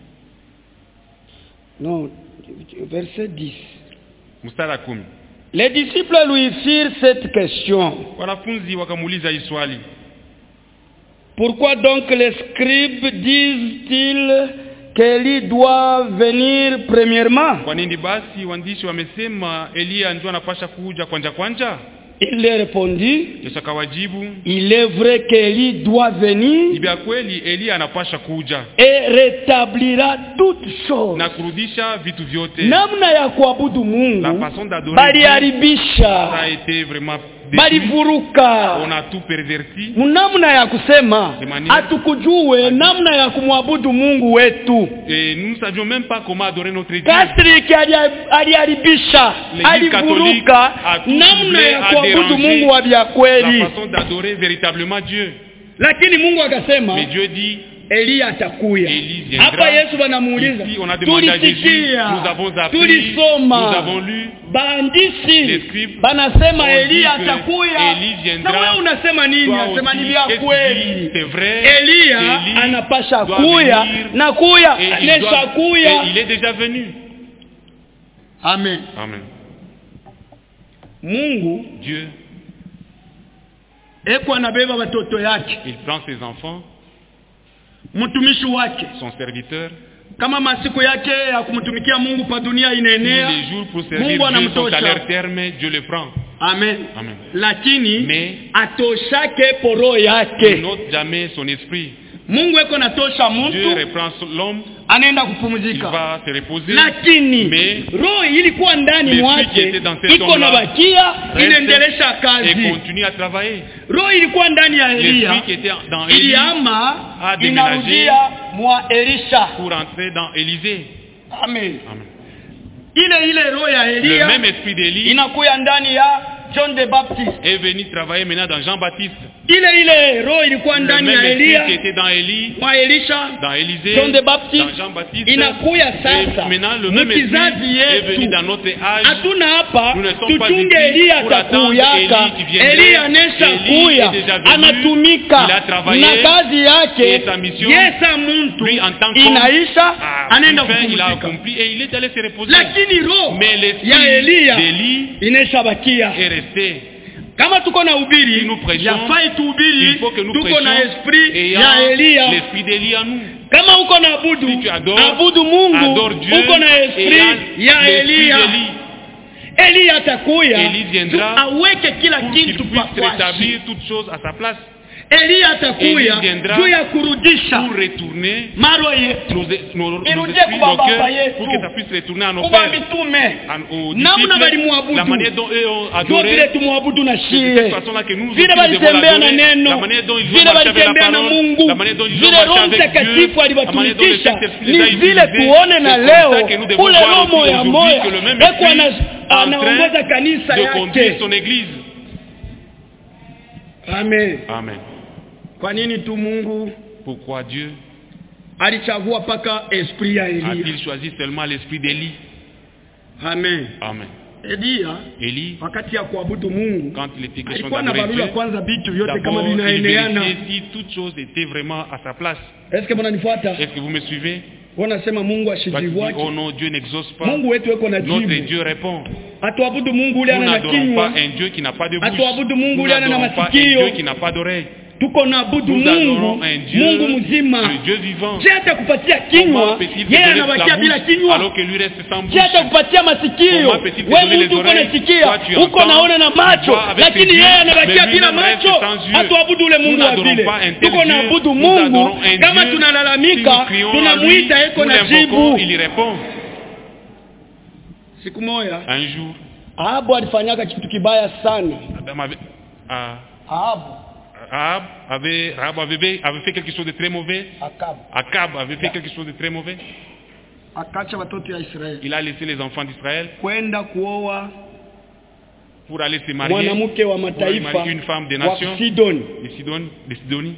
Non, verset dix. Mstari kumi. Les disciples lui firent cette question. Wanafunzi wakamuuliza hii swali. Pourquoi donc les scribes disent-ils qu'Élie doit venir premièrement? Kwa nini basi waandishi wamesema Elia ndio anapasha kuja kwanja kwanja? Il leur répondit, il est vrai qu'Élie doit venir et rétablira toutes choses. Namna ya kuabudu Mungu baliharibisha, balivuruka. On a tout perverti. Namna ya kusema atukujue namna ya kumwabudu Mungu wetu. Et nous ne savions même pas comment adorer notre Dieu. Catholique aliharibisha, alivuruka namna ya kuabudu Mungu wa kweli. La façon d'adorer véritablement Dieu. Lakini Mungu akasema, mais Dieu dit, Elia atakuya. Hapa Yesu banamuuliza, tulisikia, tulisoma, baandisi banasema Elia atakuya. Na wewe unasema nini? Unasema ni vya kweli. Elia anapasha kuya na kuya anesha kuya. Il est déjà venu. Amen. Amen. Mungu Dieu, eko anabeba watoto yake, il prend ses enfants, mtumishi wake, son serviteur. Kama masiku yake ya kumtumikia Mungu pa dunia inaenea, les jours pour servir Dieu sont à leur terme, Dieu le prend. Amen. Amen. Lakini mais atoshake poro yake, il n'ôte jamais son esprit. Mungu eko natosha mtu, Dieu reprend l'homme, anaenda kupumzika, il va se reposer. Lakini roho ilikuwa ndani mwake iko na bakia inaendelesha kazi et continue à travailler. Roho ilikuwa ndani ya Elia, iliama inarudia mwa Elisha pour entrer dans Élisée. Amen. Amen. Ile ile roho ya Elia, le même esprit d'Élie, inakuya ndani ya John the Baptist, est venu travailler maintenant dans Jean-Baptiste. Ile ile roho ilikuwa ndani ya Elia, qui était dans Élie, mwa Elisha, dans Élisée, John the Baptist, dans Jean-Baptiste. Inakuya sasa. Maintenant le même esprit est venu dans notre âge. Hatuna hapa tuchunge Elia atakuyaka. Elia anesha kuya, anatumika na kazi yake. Yesa muntu inaisha, anaenda kupumzika. Et il est allé se reposer. Lakini roho ya Elia inesha bakia. Kama tuko na ubiri, yafai tuhubiri, tuko na esprit ya Elia. L'esprit d'Elia nous. Kama uko na abudu, si abudu Mungu, uko na esprit ya Elia. Elia atakuya, aweke kila kitu pa rétablir toutes choses à sa place. Elia atakuya juu ya kurudisha pour retourner maro yetu, nos irudie kwa baba yetu, pour que ça puisse retourner à nos kwa pères, mitume, namna balimwabudu, la manière dont eux ont adoré, vile tumwabudu na shie, de façon là que nous vile balitembea na neno, la manière dont ils vile balitembea na Mungu, la manière dont ils vile Roho Mtakatifu alibatumikisha, ni vile tuone na leo ule Roho moya moya eko anaongoza kanisa yake. Amen. Amen. Kwa nini tu Mungu pourquoi Dieu alichagua paka esprit ya Elia? A-t-il choisi seulement l'esprit d'Élie? Amen. Amen. Elia, Élie, wakati ya kuabudu Mungu, quand il était question d'adorer Dieu, kwanza vitu vyote kama vinaeneana, si toutes choses étaient vraiment à sa place. Est-ce que mnanifuata? Est-ce que vous me suivez? Wanasema Mungu ashijibu wake. Oh non, Dieu n'exauce pas. Mungu wetu yuko na jibu. Notre Dieu répond. Atuabudu Mungu ule ana kinywa. Pas un Dieu qui n'a pas de bouche. Atuabudu Mungu ule ana masikio. Un Dieu qui n'a pas d'oreille. Tuko na abudu Mungu, Mungu mzima. Le Dieu vivant. Je hata kupatia kinywa, yeye anabakia bila kinywa. Alors que lui reste sans bouche. Je hata kupatia masikio, wewe mtu uko nasikia, uko naona na macho, lakini yeye anabakia bila macho. Atuabudu ule Mungu wa vile. Tuko na abudu Mungu, kama tunalalamika, tunamuita eko na jibu. Il répond. Siku moja, un jour, Ahabu alifanyaka kitu kibaya sana. Ahabu Ahab avait, Ahab avait, avait fait quelque chose de très mauvais. Akab. Akab avait fait quelque chose de très mauvais. Il a laissé les enfants d'Israël pour aller se marier, pour marier une femme des nations, des Sidon, des Sidonies.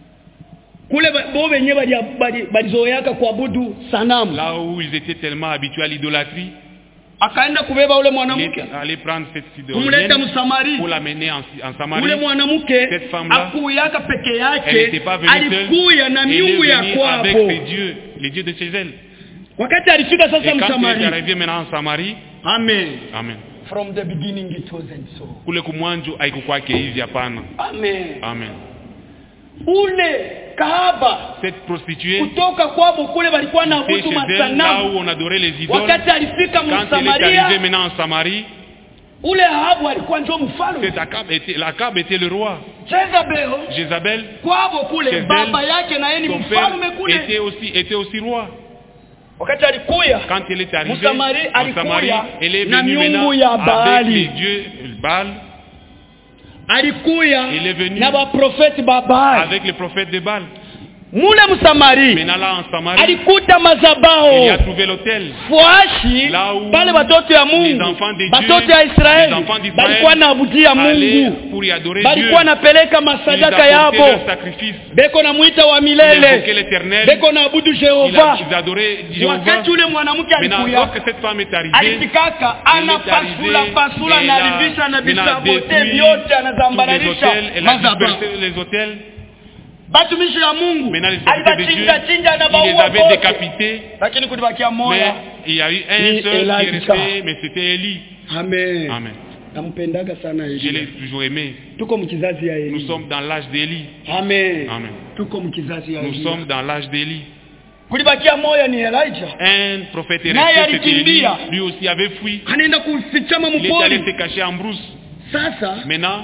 Là où ils étaient tellement habitués à l'idolâtrie, akaenda kubeba ule mwanamke, aller prendre cette kumleta Msamari, pour l'amener en, en Samarie. Ule mwanamke akuyaka peke yake, alikuya na miungu ya kwao, avec ses dieux, les dieux de chez elle. Wakati alifika sasa Msamari, quand il est arrivé maintenant en Samarie, amen, amen, from the beginning it wasn't so. Kule kumwanzo haikukwake hivi, hapana. Amen, amen. Ule kahaba, cette prostituée, kutoka kwao kule walikuwa na abudu masanamu, là où on adorait les idoles. Wakati alifika Msamaria, quand il est arrivé maintenant en Samarie, ule Ahabu alikuwa ndio mfalme. Cet Akab était, l'Akab était le roi. Jezabel, Jezabel, kwao kule baba yake na yeye ni mfalme kule, était aussi était aussi roi. Wakati alikuya, quand il est arrivé en Samarie, elle est venue maintenant avec les dieux Baal. Alikuya il est venu na ba prophète Baal, avec les prophètes de Baal. Mule Msamari alikuta mazabao fuashi pale watoto ya Mungu, watoto ya Israeli balikuwa naabudia Mungu, balikuwa napeleka masadaka yabo, beko na muita wa milele, beko na abudu Jehova. Wakati ule mwanamke alikuya alifikaka anapasula pasula na alibisha na bisabote vyote anazambararisha mazabao. Batumishi ya Mungu alibachinja chinja na baua bote, lakini kulibakia moya. Il y a eu un seul qui est resté, mais c'était Élie. Amen. Amen. Nampendaga sana Élie. Je l'ai toujours aimé. Tuko mkizazi ya Élie. Nous sommes dans l'âge d'Élie. Amen. Amen. Tuko mkizazi ya Nous Élie. sommes dans l'âge d'Élie. Kulibakia moya ni Elijah. Un prophète est resté, c'était Élie. Lui aussi avait fui. Anaenda kufichama mpori. Il est allé se cacher en brousse. Sasa maintenant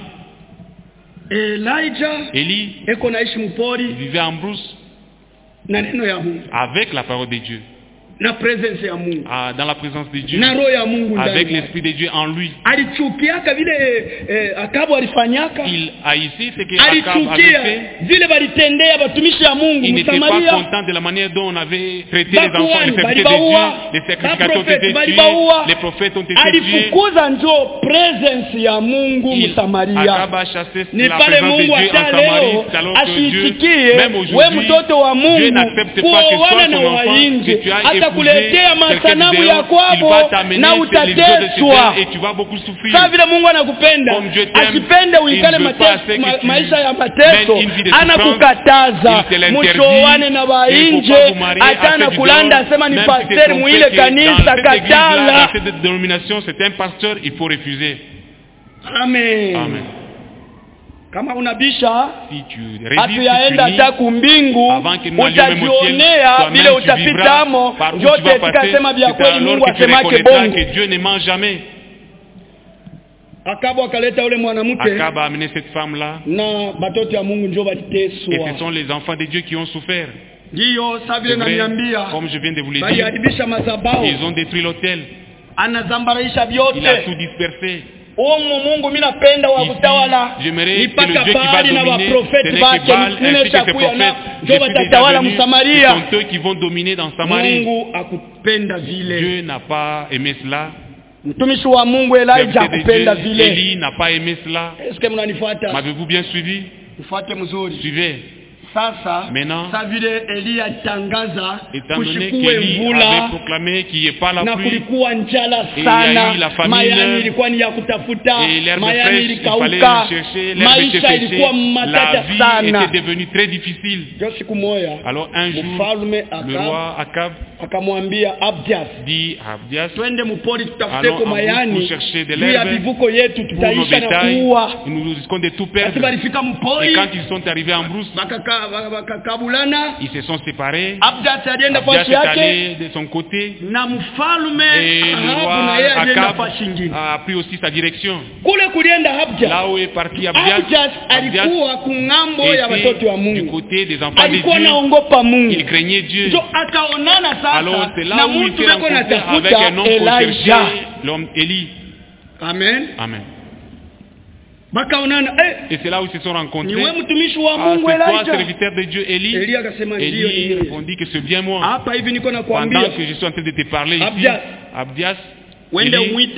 Elijah Élie eko naishi mpori, vivait en brousse na neno ya Mungu, avec la parole de Dieu, na présence ya Mungu, ah, dans la présence de Dieu, na roho ya Mungu, avec l'esprit de Dieu en lui. Alichukiaka vile eh, Akabu alifanyaka. Il haïssait ce que Akabu avait fait. Vile balitendea batumishi ya Mungu. Il n'était pas content de la manière dont on avait traité les enfants, les serviteurs de Dieu, les sacrificateurs ont été tués, les prophètes ont été tués. Alifukuza njo presence ya Mungu Msamaria. Akabu a chassé la présence de Dieu en Samarie, alors que Dieu, même aujourd'hui, Dieu n'accepte pas que soit son enfant, que tu as épousé kuletea masanamu ya kwabo na utateswa, et tu vas beaucoup souffrir. Sasa vile Mungu anakupenda, asipende uikale maisha ya mateso, anakukataza mshoane na wainje, atana kulanda sema ni pastor muile kanisa katala. Cette dénomination, c'est un pasteur, il faut refuser. Amen. Amen. Kama unabisha si tu résistes, yaenda hata kumbingu, utajionea vile utapita amo, yote tukasema vya kweli Mungu asemake bongo. Que Dieu ne ment jamais. Akabu akaleta ule mwanamke. Akabu a amené cette femme là. Na batoto ya Mungu ndio baliteswa. Et ce sont les enfants de Dieu qui ont souffert. Ndio savile na niambia. Comme je viens de vous le dire. Baliharibisha mazabao. Ils ont détruit l'autel. Anazambaraisha vyote. Il a tout dispersé. Omu Mungu mimi napenda wa kutawala. Nipaka bali na waprofeti wake nimesha kuya na ndio watatawala Msamaria. Ce sont eux qui vont dominer dans Samarie. Mungu akupenda vile. Dieu n'a pas aimé cela. Mtumishi wa Mungu Elijah akupenda vile. Élie n'a pas aimé cela. Est-ce que mnanifuata? M'avez-vous bien suivi? Ufuate mzuri. Suivez. Sasa sa vile Elia tangaza kushikue mvula proclamé qu'il n'y ait pas la pluie, na kulikuwa njala sana, mayani ilikuwa ni ya kutafuta, mayani ilikauka, maisha ilikuwa matata sana, était devenu très difficile. Siku moja alors un jour le roi Akab akamwambia Abdias, dit Abdias, twende mpori tutafute kwa mayani ya bivuko yetu tutaisha na kuua, nous risquons de tout perdre. Et quand ils sont arrivés en brousse, ils se sont séparés. Abdias est allé de son côté. Et le roi Akab a pris aussi sa direction. Là où est parti Abdias, Abdias était du côté des enfants de Dieu. Il craignait Dieu. Alors c'est là où il s'est rencontré avec un homme qu'on cherchait, l'homme Élie. Amen. Amen. Et c'est là où ils se sont rencontrés. Ah, c'est toi, serviteur de Dieu, Élie. Élie répondit que c'est bien moi. Pendant que je suis en train de te parler ici, Abdias, Élie,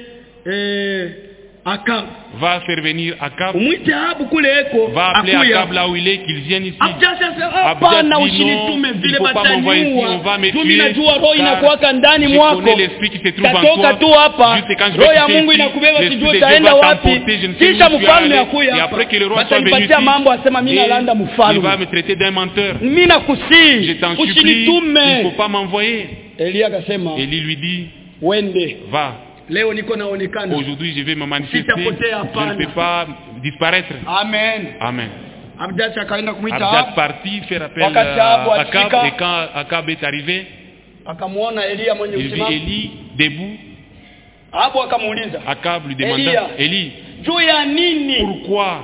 va faire venir Akab. Va appeler Akab là où il est, qu'il vienne ici. Abdias dit non, il ne faut pas m'envoyer ici, on va me tuer. Car je connais l'esprit qui se trouve en toi. Juste quand je vais quitter ici, l'esprit de Dieu va t'emporter, je ne sais où tu vas aller. Et après que le roi soit venu ici, il va me traiter d'un menteur. Je t'en supplie, il ne faut pas m'envoyer. Élie lui dit, va. Aujourd'hui, je vais me manifester. Je ne peux pas disparaître. Amen. Amen. Abdias parti faire appel à Akab. Et quand Akab est arrivé, il vit Élie debout. Akab lui demanda, Élie, pourquoi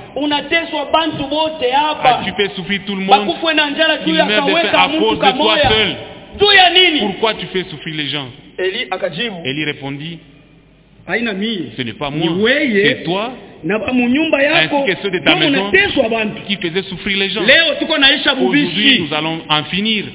as-tu fait souffrir tout le monde? Il meurt de faim à cause de toi seul. Pourquoi tu fais souffrir les gens? Élie répondit, ce n'est pas moi, c'est toi. ainsi que ceux de ta maison qui faisaient souffrir les gens. Aujourd'hui, nous allons en finir.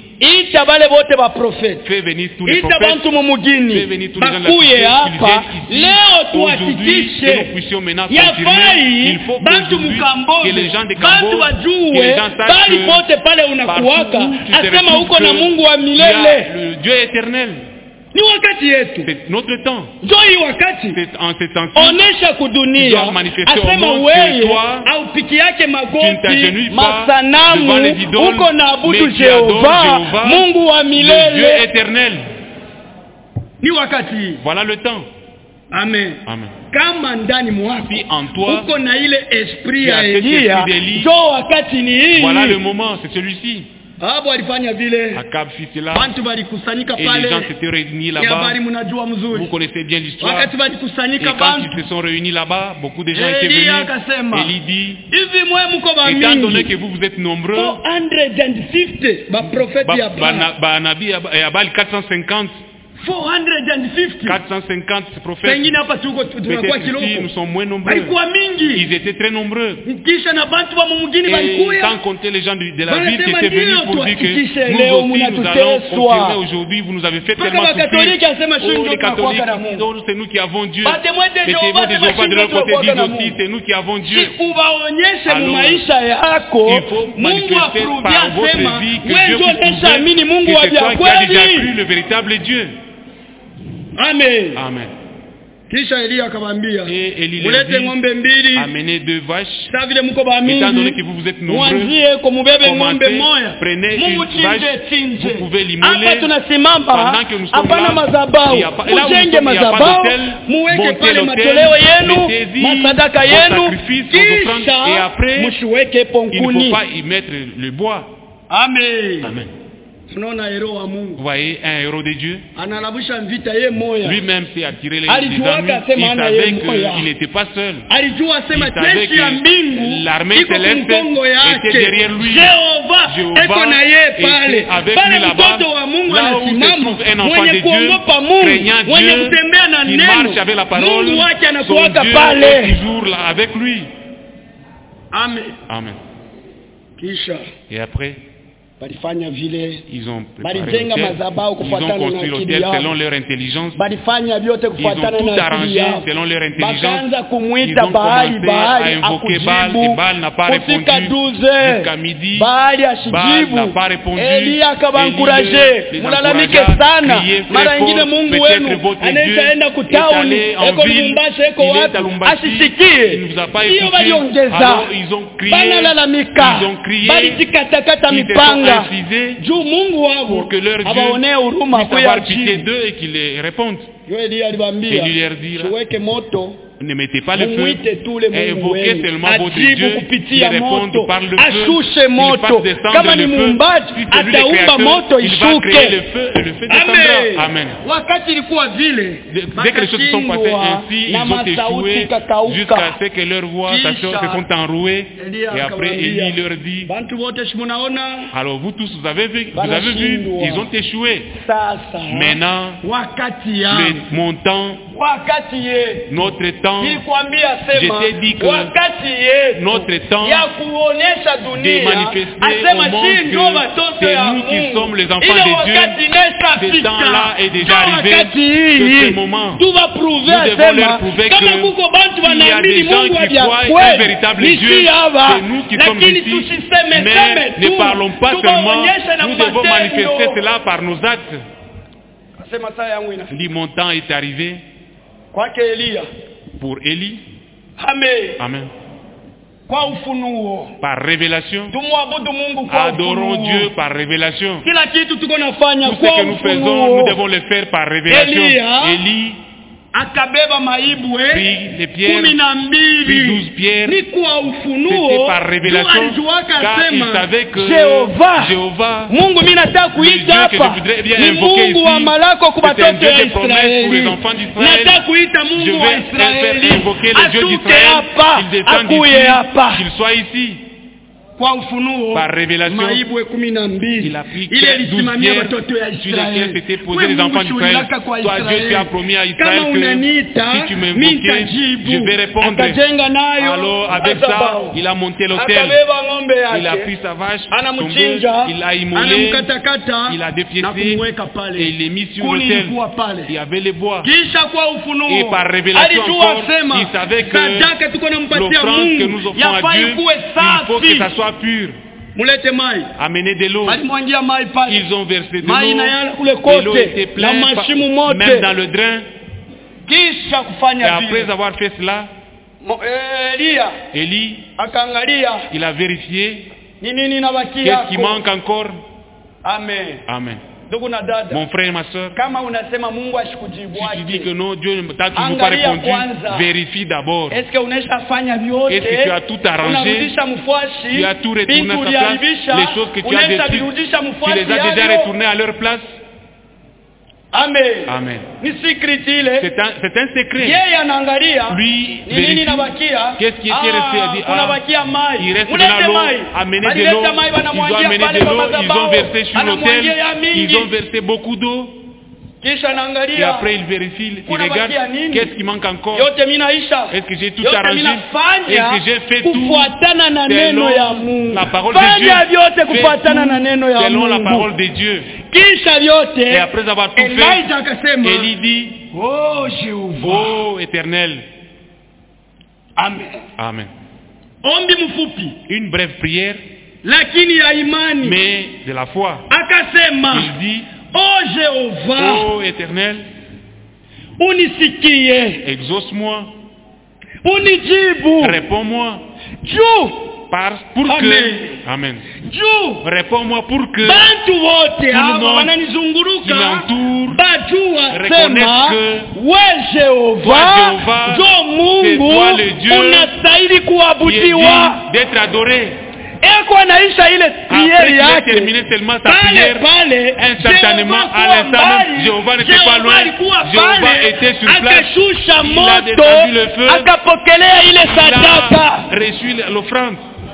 Fais venir tous les prophètes. Fais venir tous les gens de la cité. Aujourd'hui, que nous puissions maintenant confirmer. Il faut qu'aujourd'hui, que les gens de Kambo, que les gens sachent que partout où tu te retrouves, qu'il y a le Dieu éternel. C'est notre temps. C'est en ce temps-ci. Tu dois manifester au monde que toi, tu ne t'agenouilles pas devant les idoles, mais tu adores Jéhovah, le Dieu éternel. Voilà le temps. Amen. Amen. Kama ndani mwako si en toi uko na ile esprit ya Elia, jo wakati ni hii. Voilà le moment, c'est celui-ci. Hapo alifanya vile. Akab fit cela. Bantu walikusanyika pale. Et les gens s'étaient réunis là-bas. Habari mnajua mzuri. Vous connaissez bien l'histoire. Wakati walikusanyika bantu. Et quand ils se sont réunis là-bas, beaucoup de gens étaient venus. Élie dit, hivi mwe mko ba mingi. Étant donné que vous vous êtes nombreux, four hundred fifty ba prophètes ya Baal. Ba nabi ya Baal quatre cent cinquante. four hundred fifty. quatre cent cinquante prophètes. Peut-être ici, nous sommes moins nombreux. Ils étaient très nombreux. Et sans compter les gens de, de la ville qui étaient venus pour dire que nous aussi, nous allons confirmer aujourd'hui, vous nous avez fait tellement souffrir. Oh, les catholiques, c'est nous qui avons Dieu. Les témoins de Jéhovah de leur côté disent aussi, c'est nous qui avons Dieu. Alors, il faut manifester par votre vie que Dieu vous prouve que c'est toi qui as déjà cru le véritable Dieu. Amen. Amen. Kisha Elia akamwambia, mulete ng'ombe mbili, amenez deux vaches. Étant donné que vous vous êtes nombreux, prenez une vache, vous pouvez l'immoler. Pendant que nous sommes là, il n'y a pas, et là où nous sommes, il n'y a pas d'hôtel, montez l'hôtel, mettez-y vos sacrifices, vos offrandes, et après, il ne faut pas y mettre le bois. Amen. Amen. Vous voyez un héros de Dieu. Lui-même s'est attiré les ennemis. Il savait qu'il n'était pas seul. Il savait que l'armée céleste était derrière lui. Jéhovah était avec lui là-bas. Là où se trouve un enfant de Dieu, craignant Dieu, qui marche avec la parole, son Dieu est toujours là avec lui. Amen. Amen. Et après, ils ont préparé l'hôtel, ils ont construit l'hôtel selon leur intelligence, ils ont tout arrangé selon leur intelligence, ils ont commencé à invoquer Baal, et Baal n'a pas répondu jusqu'à midi, Baal n'a pas répondu, et les encourageait, criez très fort, peut-être votre Dieu est allé en ville, il est à Lumbashi, il ne vous a pas écouté, alors ils ont crié, ils ont crié, ils se sont pour que leur Dieu puisse avoir pitié d'eux et qu'ils les répondent. Et lui leur dire, ne mettez pas le feu et évoquez seulement votre Dieu qui répond par le feu, il fasse descendre le feu. Si c'est lui le créateur, il va créer le feu et le feu descendra. Amen. Dès que les choses se sont passées ainsi, ils ont échoué jusqu'à ce que leurs voix se sont enrouées. Et après, Élie leur dit, alors vous tous, vous avez vu, vous avez vu, ils ont échoué. Maintenant, le, mon temps, notre temps, je t'ai dit que notre temps de manifester au monde que c'est nous qui sommes les enfants de Dieu. Ce temps-là est déjà arrivé. C'est ce moment. Nous devons leur prouver qu'il y a des gens qui croient un véritable Dieu. C'est nous qui sommes ici. Mais ne parlons pas seulement. Nous devons manifester cela par nos actes. Dit, mon temps est arrivé. Pour Élie. Amen. Amen. Par révélation. Adorons Dieu par révélation. Tout ce que nous faisons, nous devons le faire par révélation. Élie akabeba maibwe les pierres, pris douze pierres, c'était par révélation, car il savait que Jéhovah, Jéhovah Mungu mimi nataka kuita hapa ni Mungu wa malako kwa watoto wa Israeli. Nataka kuita Mungu wa Israeli invoquer le Dieu d'Israël, qu'il descende ici, qu'il soit ici. kwa ufunuo par révélation, Maibwe kumi na mbili il a pris ile lisimamia douze watoto ya sur lesquels Israeli. s'étaient posés les enfants d'Israël. Toi, Dieu, tu as promis à Israël Kama que unaniita, si tu m'invoquais, je vais répondre. Akajenga nayo, Alors, avec ça, il a monté l'autel. akabeba ng'ombe Il a yake, pris sa vache, son anamchinja, bœuf, il a immolé, anamkatakata, il a na dépiécé kumweka pale. et il est mis sur Kuni l'autel. ilikuwa pale. Il y avait les bois. Kisha kwa ufunuo, Et par révélation alijua encore, sema, il savait que sadaka tuko nampatia l'offrande que nous Mungu, offrons à yafaa Dieu, ikuwe il faut que safi. ça soit pur. Mulete mai. Amener de l'eau. Alimwangia mai pale. Ils ont versé de Mai l'eau. inayala kule Et l'eau kote. était Na pleine, mashimu mote. même dans le drain. Kisha Et kufanya après vile, avoir fait cela, Mo- eh, Elia Élie, akaangalia il a vérifié ni nini nabakia qu'est-ce qui yako. manque encore. Amen. Amen. Ndugu na dada, Mon frère et ma soeur, kama unasema Mungu ashikujibu si tu dis wake, que non, Dieu ne t'a toujours pas Angalia répondu, kwanza. vérifie d'abord. eske unashafanya vyote? Est-ce que tu as tout arrangé? Unarudisha mfuashi? Tu as tout retourné Vitu à sa place. uliharibisha, Les choses que tu as unaenda détruites, virudisha tu mfuashi les as déjà yayo? retournées à leur place. Amen. Amen. Ni secret ile. C'est un, c'est un secret. Yeye anaangalia Lui ni nini vérifie nabakia. qu'est-ce qui était resté. Il dit, ah, kunabakia mai. il reste de Mulete l'eau, mai. amener de Balileta l'eau, mai, ils ont banamwangia amené pale de kwa l'eau, ils madhabahu. ont versé sur Anamwangia l'autel, ya mingi. ils ont versé beaucoup d'eau. Kisha Et anaangalia. après il vérifie, il Kuna regarde bakia nini? qu'est-ce qui manque encore. Yote minaisha. Est-ce que j'ai tout Yote arrangé? minafanya Est-ce que j'ai fait tout kufuatana na neno ya Mungu. la parole de Dieu? Fanya vyote Fais kufuatana tout na neno ya selon la Mungu. parole de Dieu. Kisha vyote Et après avoir tout Elijah fait, akasema, Élie dit, oh Jehova. ô Éternel, Amen. Amen. Ombi mfupi Une brève prière, lakini ya imani. mais de la foi. Akasema, Il dit, oh Jehova, ô Éternel, unisikie, exauce-moi, unijibu, réponds-moi, juu par, pour Amen. que, Amen, juu réponds-moi pour que bantu wote le hapa monde wananizunguruka qui m'entoure bajua reconnaisse sema que we Jehova toi, Jehova, jo c'est Mungu toi le Dieu unastahili qui est kuabudiwa. digne d'être adoré. Eko anaisha ile Après prière qu'il ait yake terminé seulement sa pale prière, pale, instantanément, Jehova à kuwa l'instant même, mbali, Jehova n'était Jehova pas loin, alikuwa Jehova pale, était sur place, akashusha il a moto, descendu le feu, akapokelea ile il sadaka. a reçu l'offrande.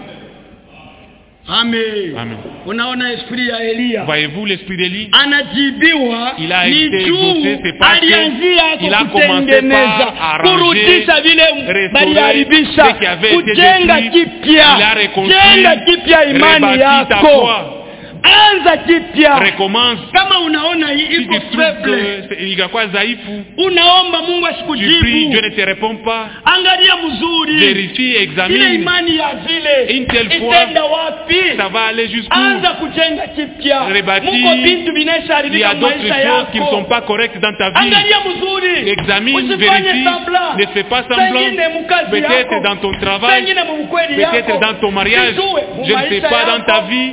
Amen. Amen. Unaona esprit ya Elia Voyez-vous l'esprit d'Élie? anajibiwa Il a ni été juu exaucé, c'est parce que alianzia il a commencé kutengeneza par arranger, kurudisha vile restaurer baliharibisha, ce qui avait été kujenga détruit. Il a kipya, reconstruit, jenga kipya imani rebâti ta yako, foi. anza kipya. Recommence. Kama unaona hii Si iko tu trouves faible, que il y a quoi dhaifu, unaomba Mungu tu pries, asikujibu, Dieu ne te répond pas. angalia mzuri Vérifie, ile examine. imani ya vile Une telle fois, itaenda wapi? ça va aller jusqu'où? Anza kujenga kipya. Rebâti. Muko bintu Il y binasharibika a d'autres maisha choses qui ne sont yako. pas correctes dans ta vie. Angalia mzuri. Examine, Usifanye vérifie, semblant. ne fais pas semblant. Pengine mukazi Peut-être yako. dans ton travail, Pengine mubukweli peut-être yako. dans ton mariage, Sijue, je ne sais mumaisha pas dans yako. ta vie.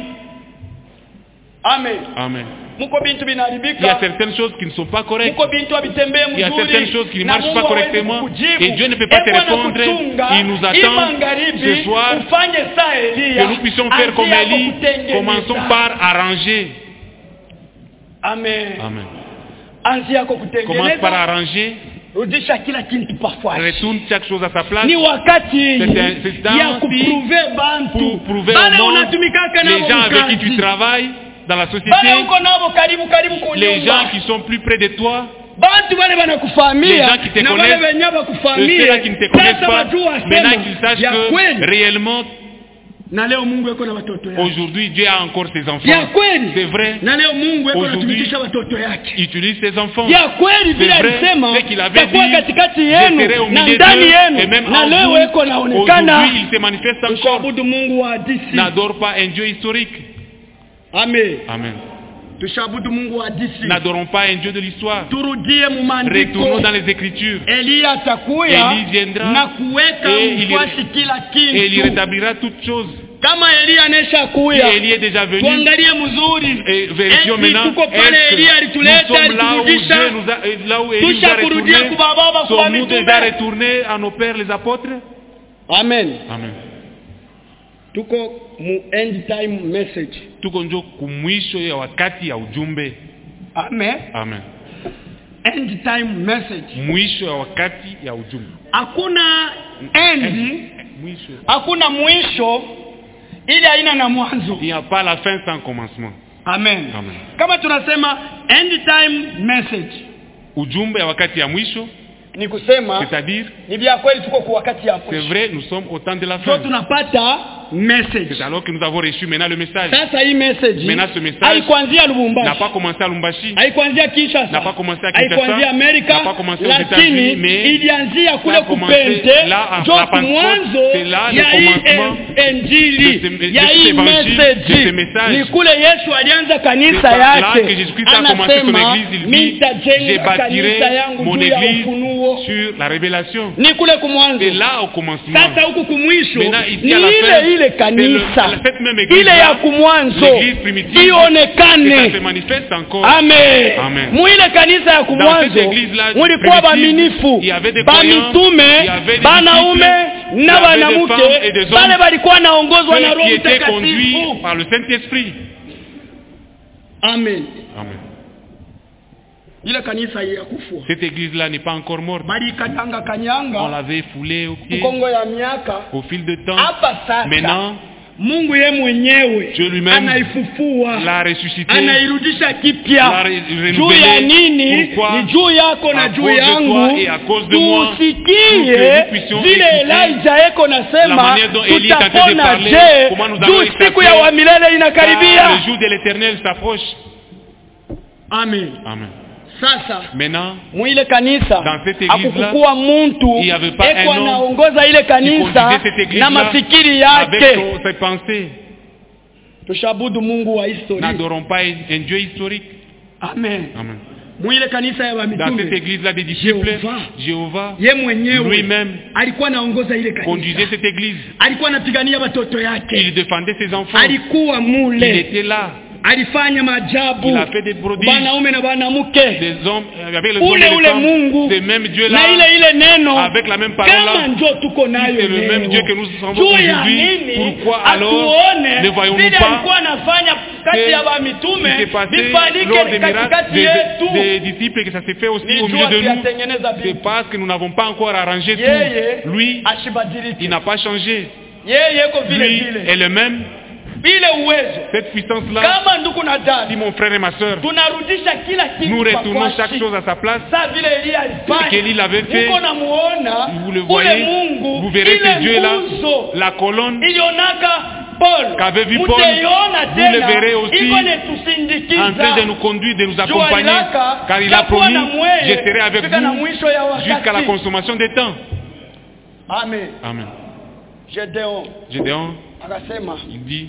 Amen. Amen. Muko bintu Il y a binaribika. certaines choses qui ne sont pas correctes. Muko bintu abitembee Il y a mzuri. certaines choses qui ne Na marchent Mungu pas hawezi correctement. kukujibu. Et Dieu ne peut pas te Ebu répondre. anakuchunga, Il nous hii attend magharibi, ce soir ufanye saa Elia. que nous puissions faire comme Anzia Élie. kukutengeneza. Commençons par arranger. Amen. Amen. Anzia Commence par kukutengeneza. arranger. Rudisha kila kitu parfois. Retourne chaque chose à sa place. Ni wakati C'est un- c'est dans ya si- kupruve bantu Pour prouver bale au monde unatumikaka les nabo gens avec qui tu mkazi. travailles dans la société, Bale uko nabo karibu karibu les gens kunyumba. qui sont plus près de toi, Bantu bale les banakufamia gens qui te na bale connaissent, wenye ceux-là bakufamia. qui ne te connaissent Sasa pas, wajua maintenant sema qu'ils sachent ya que kweli. réellement, Na leo Mungu yuko na watoto yake. aujourd'hui, Dieu a encore ses Ya enfants. kweli. C'est vrai, Na leo Mungu yuko Aujourd'hui, anatumikisha watoto yake. il utilise ses enfants. Ya kweli vile C'est vrai, alisema ce qu'il avait takuwa dit, katikati je yenu serai au na milieu ndani d'eux, et yenu même na en leo vous. yuko naonekana. Aujourd'hui, il se manifeste encore. Tushabudu Mungu wa hadisi. N'adore pas un Dieu historique. Amen. Amen. Tushabudu Mungu wa hadisi. N'adorons pas un Dieu de l'histoire. Turudie mu maandiko. Retournons dans les Écritures. Elia atakuya Élie viendra na kuweka et il- mfuasi kila Et il kitu. rétablira toutes choses. Kama Elia anesha Si kuya, Élie est déjà venu, tuangalie mzuri. et vérifions Esi maintenant, tuko pale est-ce Elia que alituleta, nous sommes là où, aliturudisha. Dieu nous a, euh, là où Élie nous a Tusha kurudia retournés, kubababa kwa sommes-nous mitume. déjà retournés à nos pères les apôtres? Amen. Amen. Tuko mu end time message. Tuko njo kumwisho ya wakati ya ujumbe. Amen. Amen. End time message. Mwisho ya wakati ya ujumbe. Hakuna end, Mwisho. hakuna mwisho ili haina na mwanzo. Il n'y a pas la fin sans commencement. Amen. Amen. Kama tunasema end time message, ujumbe ya wakati ya mwisho, ni kusema c'est-à-dire ni vya kweli tuko kwa wakati ya mwisho. C'est vrai, nous sommes au temps de la fin. So tunapata message. C'est alors que nous avons reçu maintenant le message. Sasa hii message, maintenant ce message haikuanzia Lubumbashi, n'a pas commencé à Lubumbashi, haikuanzia Kinshasa, n'a pas commencé à Kinshasa, haikuanzia Amerika, n'a pas commencé aux États-Unis, mais ilianzia kule kupente. Jo mwanzo ya hii injili, ya hii message, ni kule Yesu alianza kanisa yake. Anasema nitajenga kanisa yangu juu ya ufunuo, sur la révélation. Ni kule kumwanzo. C'est là au commencement. Sasa huku kumwisho ni ile ile kanisa ile ya kumwanzo ionekane. Amen. Mwile kanisa ya kumwanzo mulikuwa baaminifu, bamitume, banaume na banamuke, bale balikuwa naongozwa na Roho Mtakatifu par le Saint-Esprit. Amen. Amen. Ile kanisa ya kufua. Cette église là n'est pas encore morte. Bali katanga kanyanga. On l'avait foulée au pied. Kongo ya miaka. Au fil de temps. Maintenant, Mungu yeye mwenyewe anaifufua, la ressuscité, anairudisha kipya. Juu ya nini? Ni juu yako na juu yangu. Tusikie vile Elijah eko nasema tutapona je, juu siku ya wa milele inakaribia. Le jour de l'éternel s'approche. Amen. Amen. Sasa maintenant mwile kanisa akukukua muntu eko anaongoza ile kanisa na mafikiri yake. Tushabudu Mungu wa historia. N'adorons pas un Dieu historique. Amen. Amen. Mwile kanisa ya mitume, dans cette église là des disciples, Jéhovah lui-même alikuwa anaongoza ile kanisa, conduisait cette église, alikuwa anapigania watoto yake, il défendait ses enfants, alikuwa mule, il était là, alifanya maajabu, il a fait des prodiges, wanaume na wanawake, des hommes avec les hommes ule ule Mungu, c'est même Dieu là, na ile ile neno, avec la même parole là, kama njoo tuko nayo, c'est le même Dieu que nous servons aujourd'hui. Pourquoi alors ne voyons-nous pas alikuwa anafanya kati ya wa mitume bifanyike katikati yetu, des disciples, que ça s'est fait aussi au milieu de nous? C'est parce que nous n'avons pas encore arrangé tout. Lui, il n'a pas changé. Lui est le même. Cette puissance-là, si mon frère et ma soeur, nous retournons chaque chose à sa place, ce qu'Élie l'avait fait, vous le voyez, vous verrez ce Dieu-là, la colonne qu'avait vu Paul, vous le verrez aussi en train de nous conduire, de nous accompagner, car il a promis, je serai avec vous jusqu'à la consommation des temps. Amen. Amen. Gédéon, Gédéon, il dit,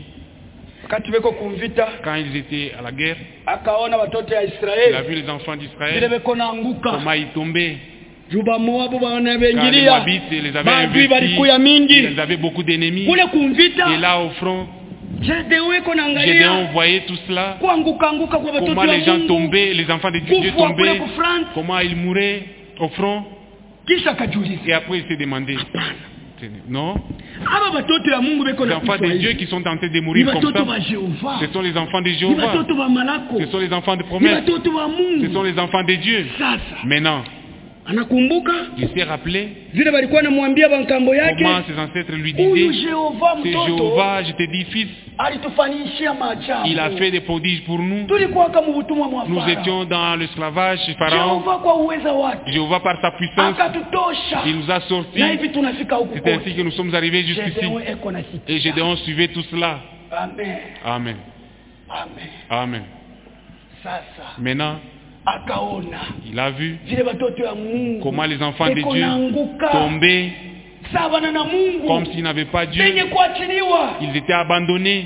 quand ils étaient à la guerre, il a vu les enfants d'Israël, comment ils tombaient. Quand les Moabites les avaient investis, ils avaient beaucoup d'ennemis. Et là au front, Gédéon voyait tout cela, comment les gens tombaient, les enfants de Dieu tombaient, comment ils mouraient au front. Et après il s'est demandé, non, les enfants de Dieu qui sont tentés de mourir comme ça, ce sont les enfants de Jéhovah, ce sont les enfants de promesse, ce sont les enfants de Dieu. Maintenant, il s'est rappelé comment ses ancêtres lui disaient, c'est Jéhovah, je te dis fils, il a fait des prodiges pour nous. Nous étions dans l'esclavage chez Pharaon. Jéhovah par sa puissance, il nous a sortis. C'est ainsi que nous sommes arrivés jusqu'ici. Et Gédéon suivait tout cela. Amen. Amen. Maintenant, il a vu comment les enfants de Dieu tombaient comme s'ils n'avaient pas Dieu. Ils étaient abandonnés.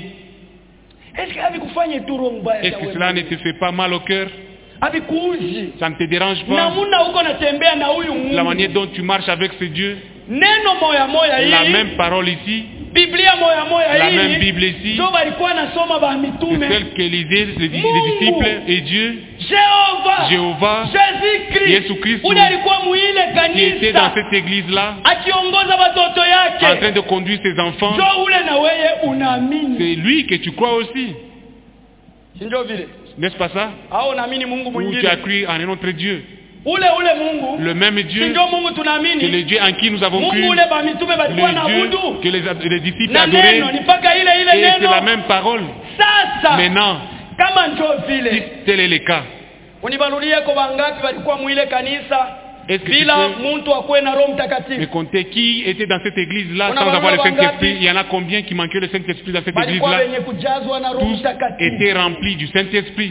Est-ce que cela ne te fait pas mal au cœur? Ça ne te dérange pas? La manière dont tu marches avec ce Dieu, la même parole ici, la même Bible ici, c'est celle que lisaient les disciples et Dieu, Jéhovah, Jésus-Christ, qui était dans cette église-là, en train de conduire ses enfants. C'est lui que tu crois aussi. N'est-ce pas ça? Ou tu as cru en un autre Dieu? Le même Dieu, que le Dieu en qui nous avons cru, le Dieu que les, les disciples adoraient, et c'est la même parole. Maintenant, si tel est le cas, est-ce que tu peux me compter qui était dans cette église-là sans avoir le Saint-Esprit? Il y en a combien qui manquaient le Saint-Esprit dans cette église-là? Tous étaient remplis du Saint-Esprit.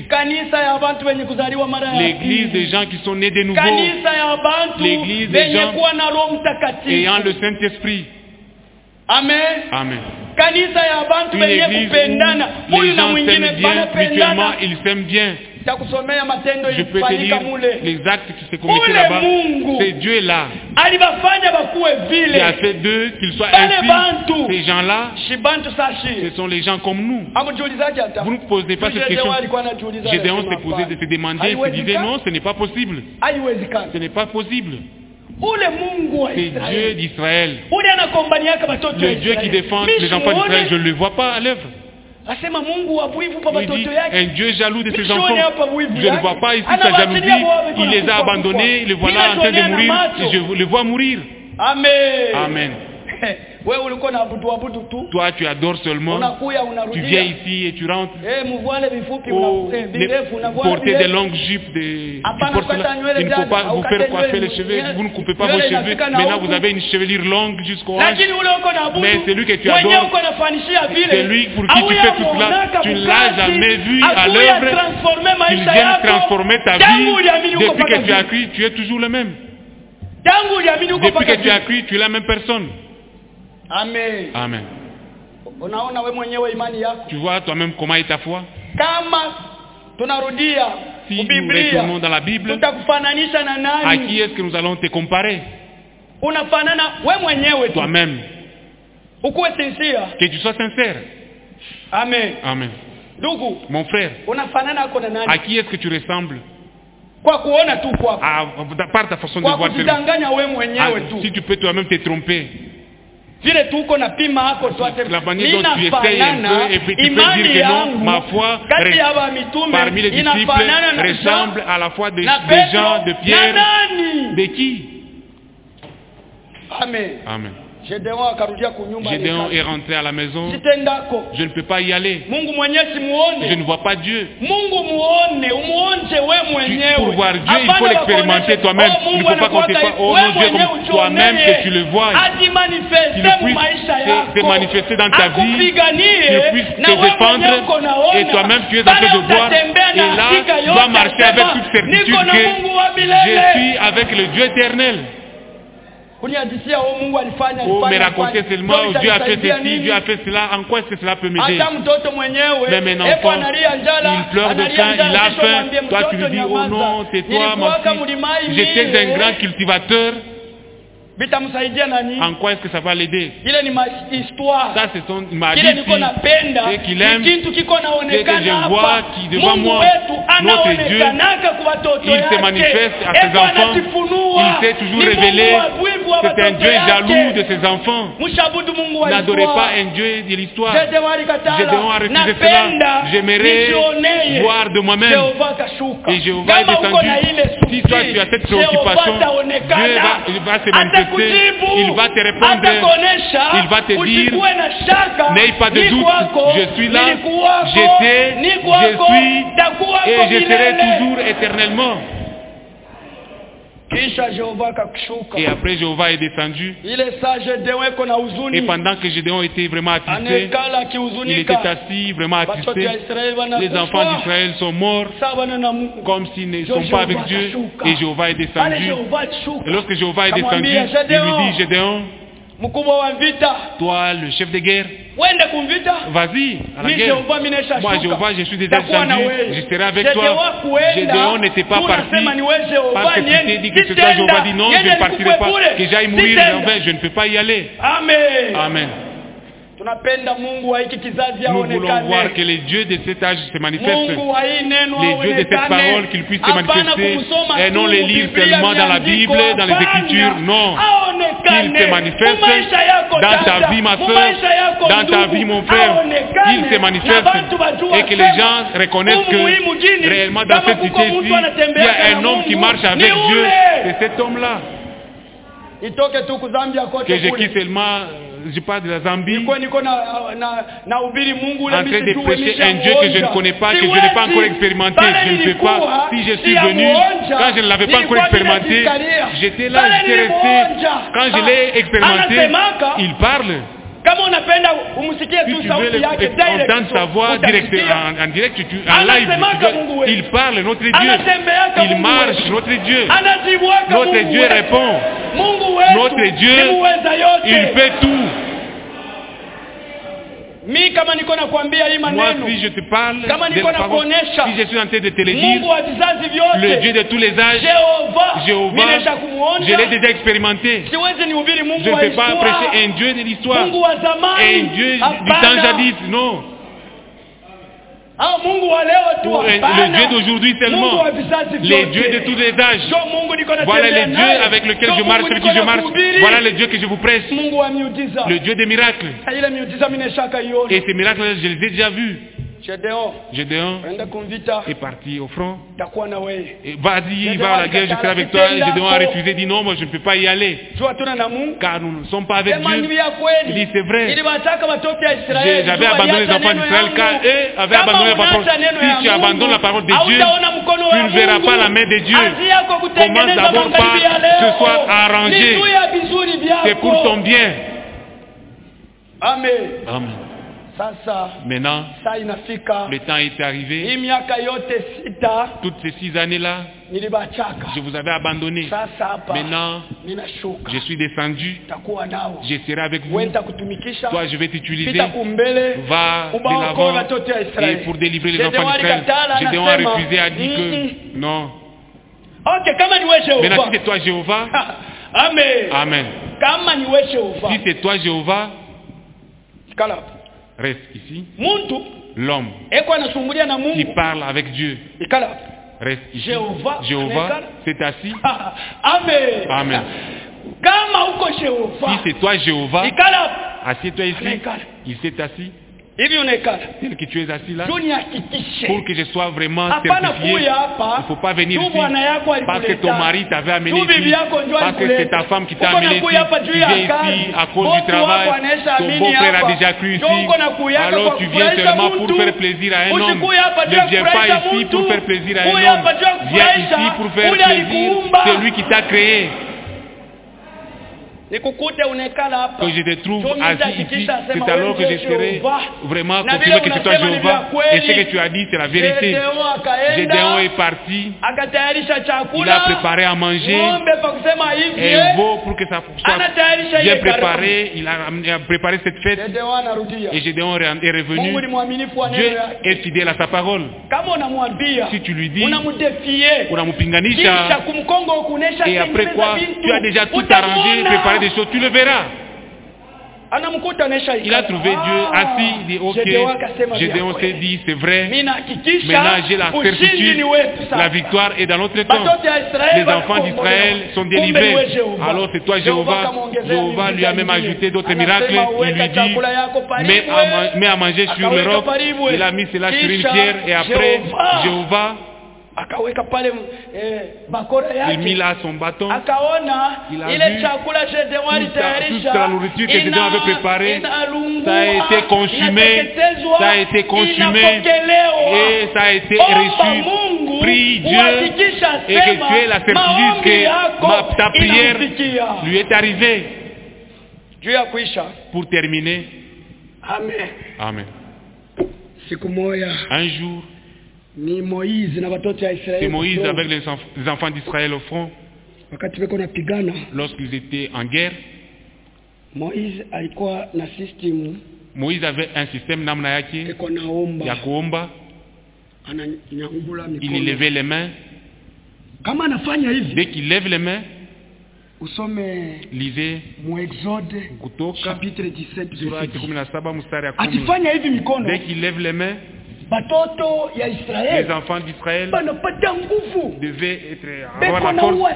L'église des gens qui sont nés de nouveau. L'église des gens ayant le Saint-Esprit. Amen. Amen. Une église où les gens s'aiment bien, mutuellement, ils s'aiment bien. Je peux te dire les actes qui se commettent là-bas. C'est Dieu là qui a fait d'eux qu'ils soient ainsi. Ces gens-là, ce sont les gens comme nous. Vous ne posez pas cette question. Gédéon s'est posé de se demander, il se disait non, ce n'est pas possible. Ce n'est pas possible. C'est Dieu d'Israël. Le Dieu qui défend les enfants d'Israël, je ne le vois pas à l'œuvre. Il dit, un Dieu jaloux de ses enfants. Je ne vois pas ici sa jalousie. Il les a abandonnés, les voilà en train de mourir. Et je les vois mourir. Amen. Amen. Toi, tu adores seulement. Tu viens ici et tu rentres. Oh, porter des longues jupes. De... Il ne faut pas vous faire coiffer les cheveux. Vous ne coupez pas vos cheveux. Maintenant, vous avez une chevelure longue jusqu'au hanche. Mais celui que tu adores, celui pour qui tu fais tout cela, tu ne l'as jamais vu à l'œuvre. Il vient transformer ta vie. Depuis que tu as cru, tu es toujours le même. Depuis que tu as cru, tu es la même personne. Amen. Amen. Tu vois toi-même comment est ta foi? Si nous retournons dans la Bible, à qui est-ce que nous allons te comparer? Toi-même. Que tu sois sincère. Amen. Amen. Mon frère, à qui est-ce que tu ressembles? À, par ta façon de voir ah, si tu peux toi-même te tromper. La manière dont tu essayes un peu et puis tu peux dire que non, ma foi parmi les disciples ressemble à la foi des, des gens, de Pierre, de qui? Amen. Amen. Gédéon est rentré à la maison. Je ne peux pas y aller. Je ne vois pas Dieu. Tu, pour voir Dieu, il faut l'expérimenter toi-même. Il ne faut pas compter pas, oh mon Dieu, comme toi-même que tu le vois. Qu'il puisse te manifester dans ta vie. Qu'il puisse te défendre. Et toi-même, tu es en train de voir. Et là, tu vas marcher avec toute certitude que je suis avec le Dieu éternel. Oh, mais raconter seulement, Dieu a fait ceci, Dieu a fait cela, en quoi est-ce que cela peut m'aider? Même un enfant, il pleure de faim, il a faim, toi tu lui dis, oh non, c'est toi, mon fils, j'étais un grand cultivateur. En quoi est-ce que ça va l'aider? Ça, c'est son ma vie, c'est qu'il aime, c'est que je vois qui devant moi, notre Dieu, il se manifeste à ses enfants, il s'est toujours révélé. C'est un Dieu jaloux de ses enfants. N'adorez pas un Dieu de l'histoire. Gédéon a refusé cela. J'aimerais voir de moi-même. Et Jéhovah est descendu. Si toi tu as cette préoccupation, Dieu va, va se manifester. Il va te répondre. Il va te dire, n'aie pas de doute, je suis là, j'étais, je suis et je serai toujours éternellement. Et après Jéhovah est descendu. Et pendant que Gédéon était vraiment attristé, il était assis vraiment attristé. Les enfants d'Israël sont morts comme s'ils ne sont pas avec Dieu. Et Jéhovah est descendu. Et lorsque Jéhovah est descendu, il lui dit, Gédéon, toi le chef de guerre, vas-y à la guerre. Moi Jéhovah, je suis déjà descendu, je serai avec toi. Gédéon n'était pas parti parce que tu t'es dit que c'est toi. Jéhovah dit non, je ne partirai pas, que j'aille mourir, mais enfin je ne peux pas y aller. Amen. Amen. Nous voulons voir que les dieux de cet âge se manifestent. Les dieux de cette parole, qu'ils puissent se manifester. Et non les lire seulement dans la Bible, dans les Écritures. Non. Qu'ils se manifestent dans ta vie, ma soeur, dans ta vie, mon frère. Qu'ils se manifestent et que les gens reconnaissent que réellement dans cette cité ici, il y a un homme qui marche avec Dieu. C'est cet homme-là. que je quitte seulement, je parle de la Zambie, en train de prêcher un Dieu que je ne connais pas, que je n'ai pas encore expérimenté. Je ne sais pas si je suis venu, quand je ne l'avais pas encore expérimenté, j'étais là, j'étais resté, quand je l'ai expérimenté, il parle. Si tu veux entendre sa voix direct, en, en direct, tu, en live, tu veux, il parle, notre Dieu, il marche, notre Dieu, notre Dieu répond, notre Dieu, il fait tout. Moi, si je te parle de la parole, si je suis en train de te le dire, le Dieu de tous les âges, Jéhovah, je l'ai déjà expérimenté. Je ne peux pas prêcher un Dieu de l'histoire, un Dieu du temps jadis, non. Le Dieu d'aujourd'hui seulement, les dieux de tous les âges. Voilà les dieux avec lesquels je marche, avec qui je marche. Voilà le Dieu que je vous prêche. Le Dieu des miracles. Et ces miracles, je les ai déjà vus. Gédéon est parti au front. Et vas-y, va à la guerre, je serai avec toi. Gédéon a refusé, dit non, moi je ne peux pas y aller. Car nous ne sommes pas avec Dieu. Il dit c'est vrai. J'avais abandonné les enfants d'Israël car eux avaient abandonné la parole. Si tu abandonnes la parole de Dieu, tu ne verras pas la main de Dieu. Commence d'abord par ce soir à arranger. C'est pour ton bien. Amen. Amen. Maintenant, le temps est arrivé. Toutes ces six années-là, je vous avais abandonné. Maintenant, je suis descendu. Je serai avec vous. Toi, je vais t'utiliser. Va de l'avant et pour délivrer les enfants d'Israël. Gédéon a refusé, a dit que non. Maintenant, si c'est toi, Jéhovah. Amen. Si c'est toi, Jéhovah, reste ici. L'homme qui parle avec Dieu reste ici. Jéhovah s'est assis. Amen. Amen. Si c'est toi Jéhovah, assieds-toi ici. Il s'est assis. Tel que tu es assis là, pour que je sois vraiment certifié, il ne faut pas venir ici parce que ton mari t'avait amené ici, parce que c'est ta femme qui t'a amené ici. Tu viens ici à cause du travail, ton beau-frère a déjà cru ici, alors tu viens seulement pour faire plaisir à un homme. Ne viens pas ici pour faire plaisir à un homme, viens ici pour faire plaisir à celui qui t'a créé. Que je te trouve assis ici, c'est alors que je serai vraiment confirmé que c'est toi Jéhovah. Et ce que tu as dit, c'est la vérité. Gédéon est parti, il a préparé à manger, et il vaut pour que ça soit bien préparé, il a préparé cette fête, et Gédéon est revenu. Dieu est fidèle à sa parole. Si tu lui dis, unamupinganisha, et après quoi, tu as déjà tout arrangé, préparé des choses, tu le verras. Il a trouvé Dieu assis, il dit ok, Gédéon s'est dit c'est vrai, maintenant j'ai la certitude, la victoire est dans notre camp. Les enfants d'Israël sont délivrés, alors c'est toi Jéhovah. Jéhovah lui a même ajouté d'autres miracles, il lui dit mets à, mets à manger sur le roc, il a mis cela sur une pierre et après Jéhovah il mit là son bâton, il a vu toute la nourriture que Gédéon avait préparée, ça a été consumé, ça a été consumé et ça a été reçu. Prie Dieu et que tu aies la certitude que ma, ta prière lui est arrivée. Pour terminer, Amen. Amen. Un jour, c'est Moïse avec les enfants d'Israël au front. Lorsqu'ils étaient en guerre, Moïse avait un système namna yake ya kuomba. Il levait les mains. Dès qu'il lève les mains, lisez Kutoka chapitre dix-sept dès qu'il lève les mains, batoto ya Israël, les enfants d'Israël devaient être avoir la force.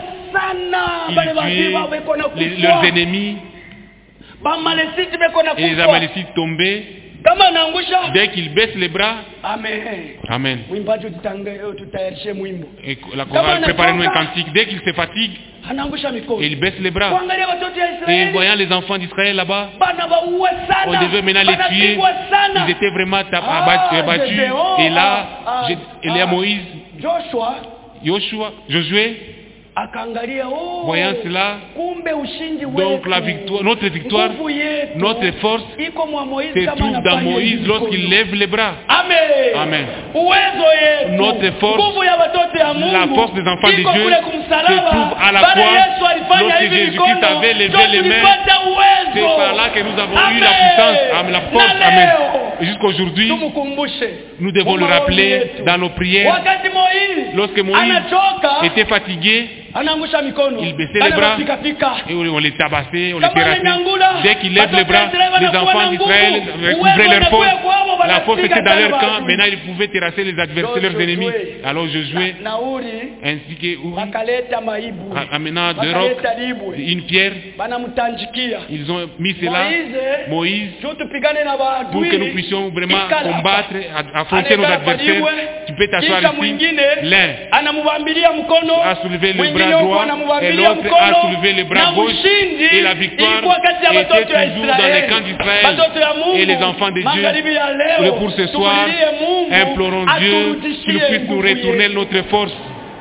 Ils tuaient les, leurs ennemis et les Amalécites tombaient. Kama anaangusha, dès qu'il baisse les bras, amen. Amen. Mwimbaji tutayarishe mwimbo. Et la chorale, préparez-nous un cantique. Dès qu'il se fatigue, et il baisse les bras. Et voyant les enfants d'Israël là-bas, on devait maintenant les tuer. Ils étaient vraiment abattus. Et là, il y a Moïse, Joshua, Josué, voyant cela, donc la victoire, notre victoire, notre force se trouve dans Moïse lorsqu'il lève les bras. Amen. Amen. Notre force, la force des enfants de Dieu se trouve à la croix. Lorsque Jésus-Christ avait levé les mains, c'est par là que nous avons eu la puissance, la force. Amen. Jusqu'aujourd'hui, nous devons le rappeler dans nos prières. Lorsque Moïse était fatigué, il baissait les bras et on les tabassait, on les terrassait. Dès qu'il lève les bras, les enfants d'Israël recouvraient leur force. La force était dans leur camp. Maintenant, ils pouvaient terrasser les adversaires, leurs ennemis. Alors Josué, ainsi que Uri, amenant deux rocs, une pierre, ils ont mis cela, Moïse, pour que nous puissions vraiment combattre, affronter nos adversaires. Tu peux t'asseoir ici. L'un a soulevé le bras droit et l'autre a soulevé le bras gauche, et la victoire était toujours dans les camps d'Israël et les enfants de Dieu. Et pour ce soir, implorons Dieu qu'il puisse nous retourner notre force.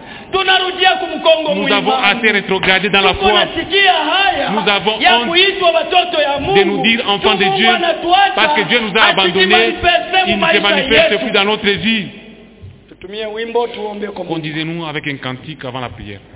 Nous avons assez rétrogradé dans la foi. Nous avons honte de nous dire enfants de Dieu, parce que Dieu nous a abandonnés. Il ne se manifeste plus dans notre vie. Conduisez-nous avec un cantique avant la prière.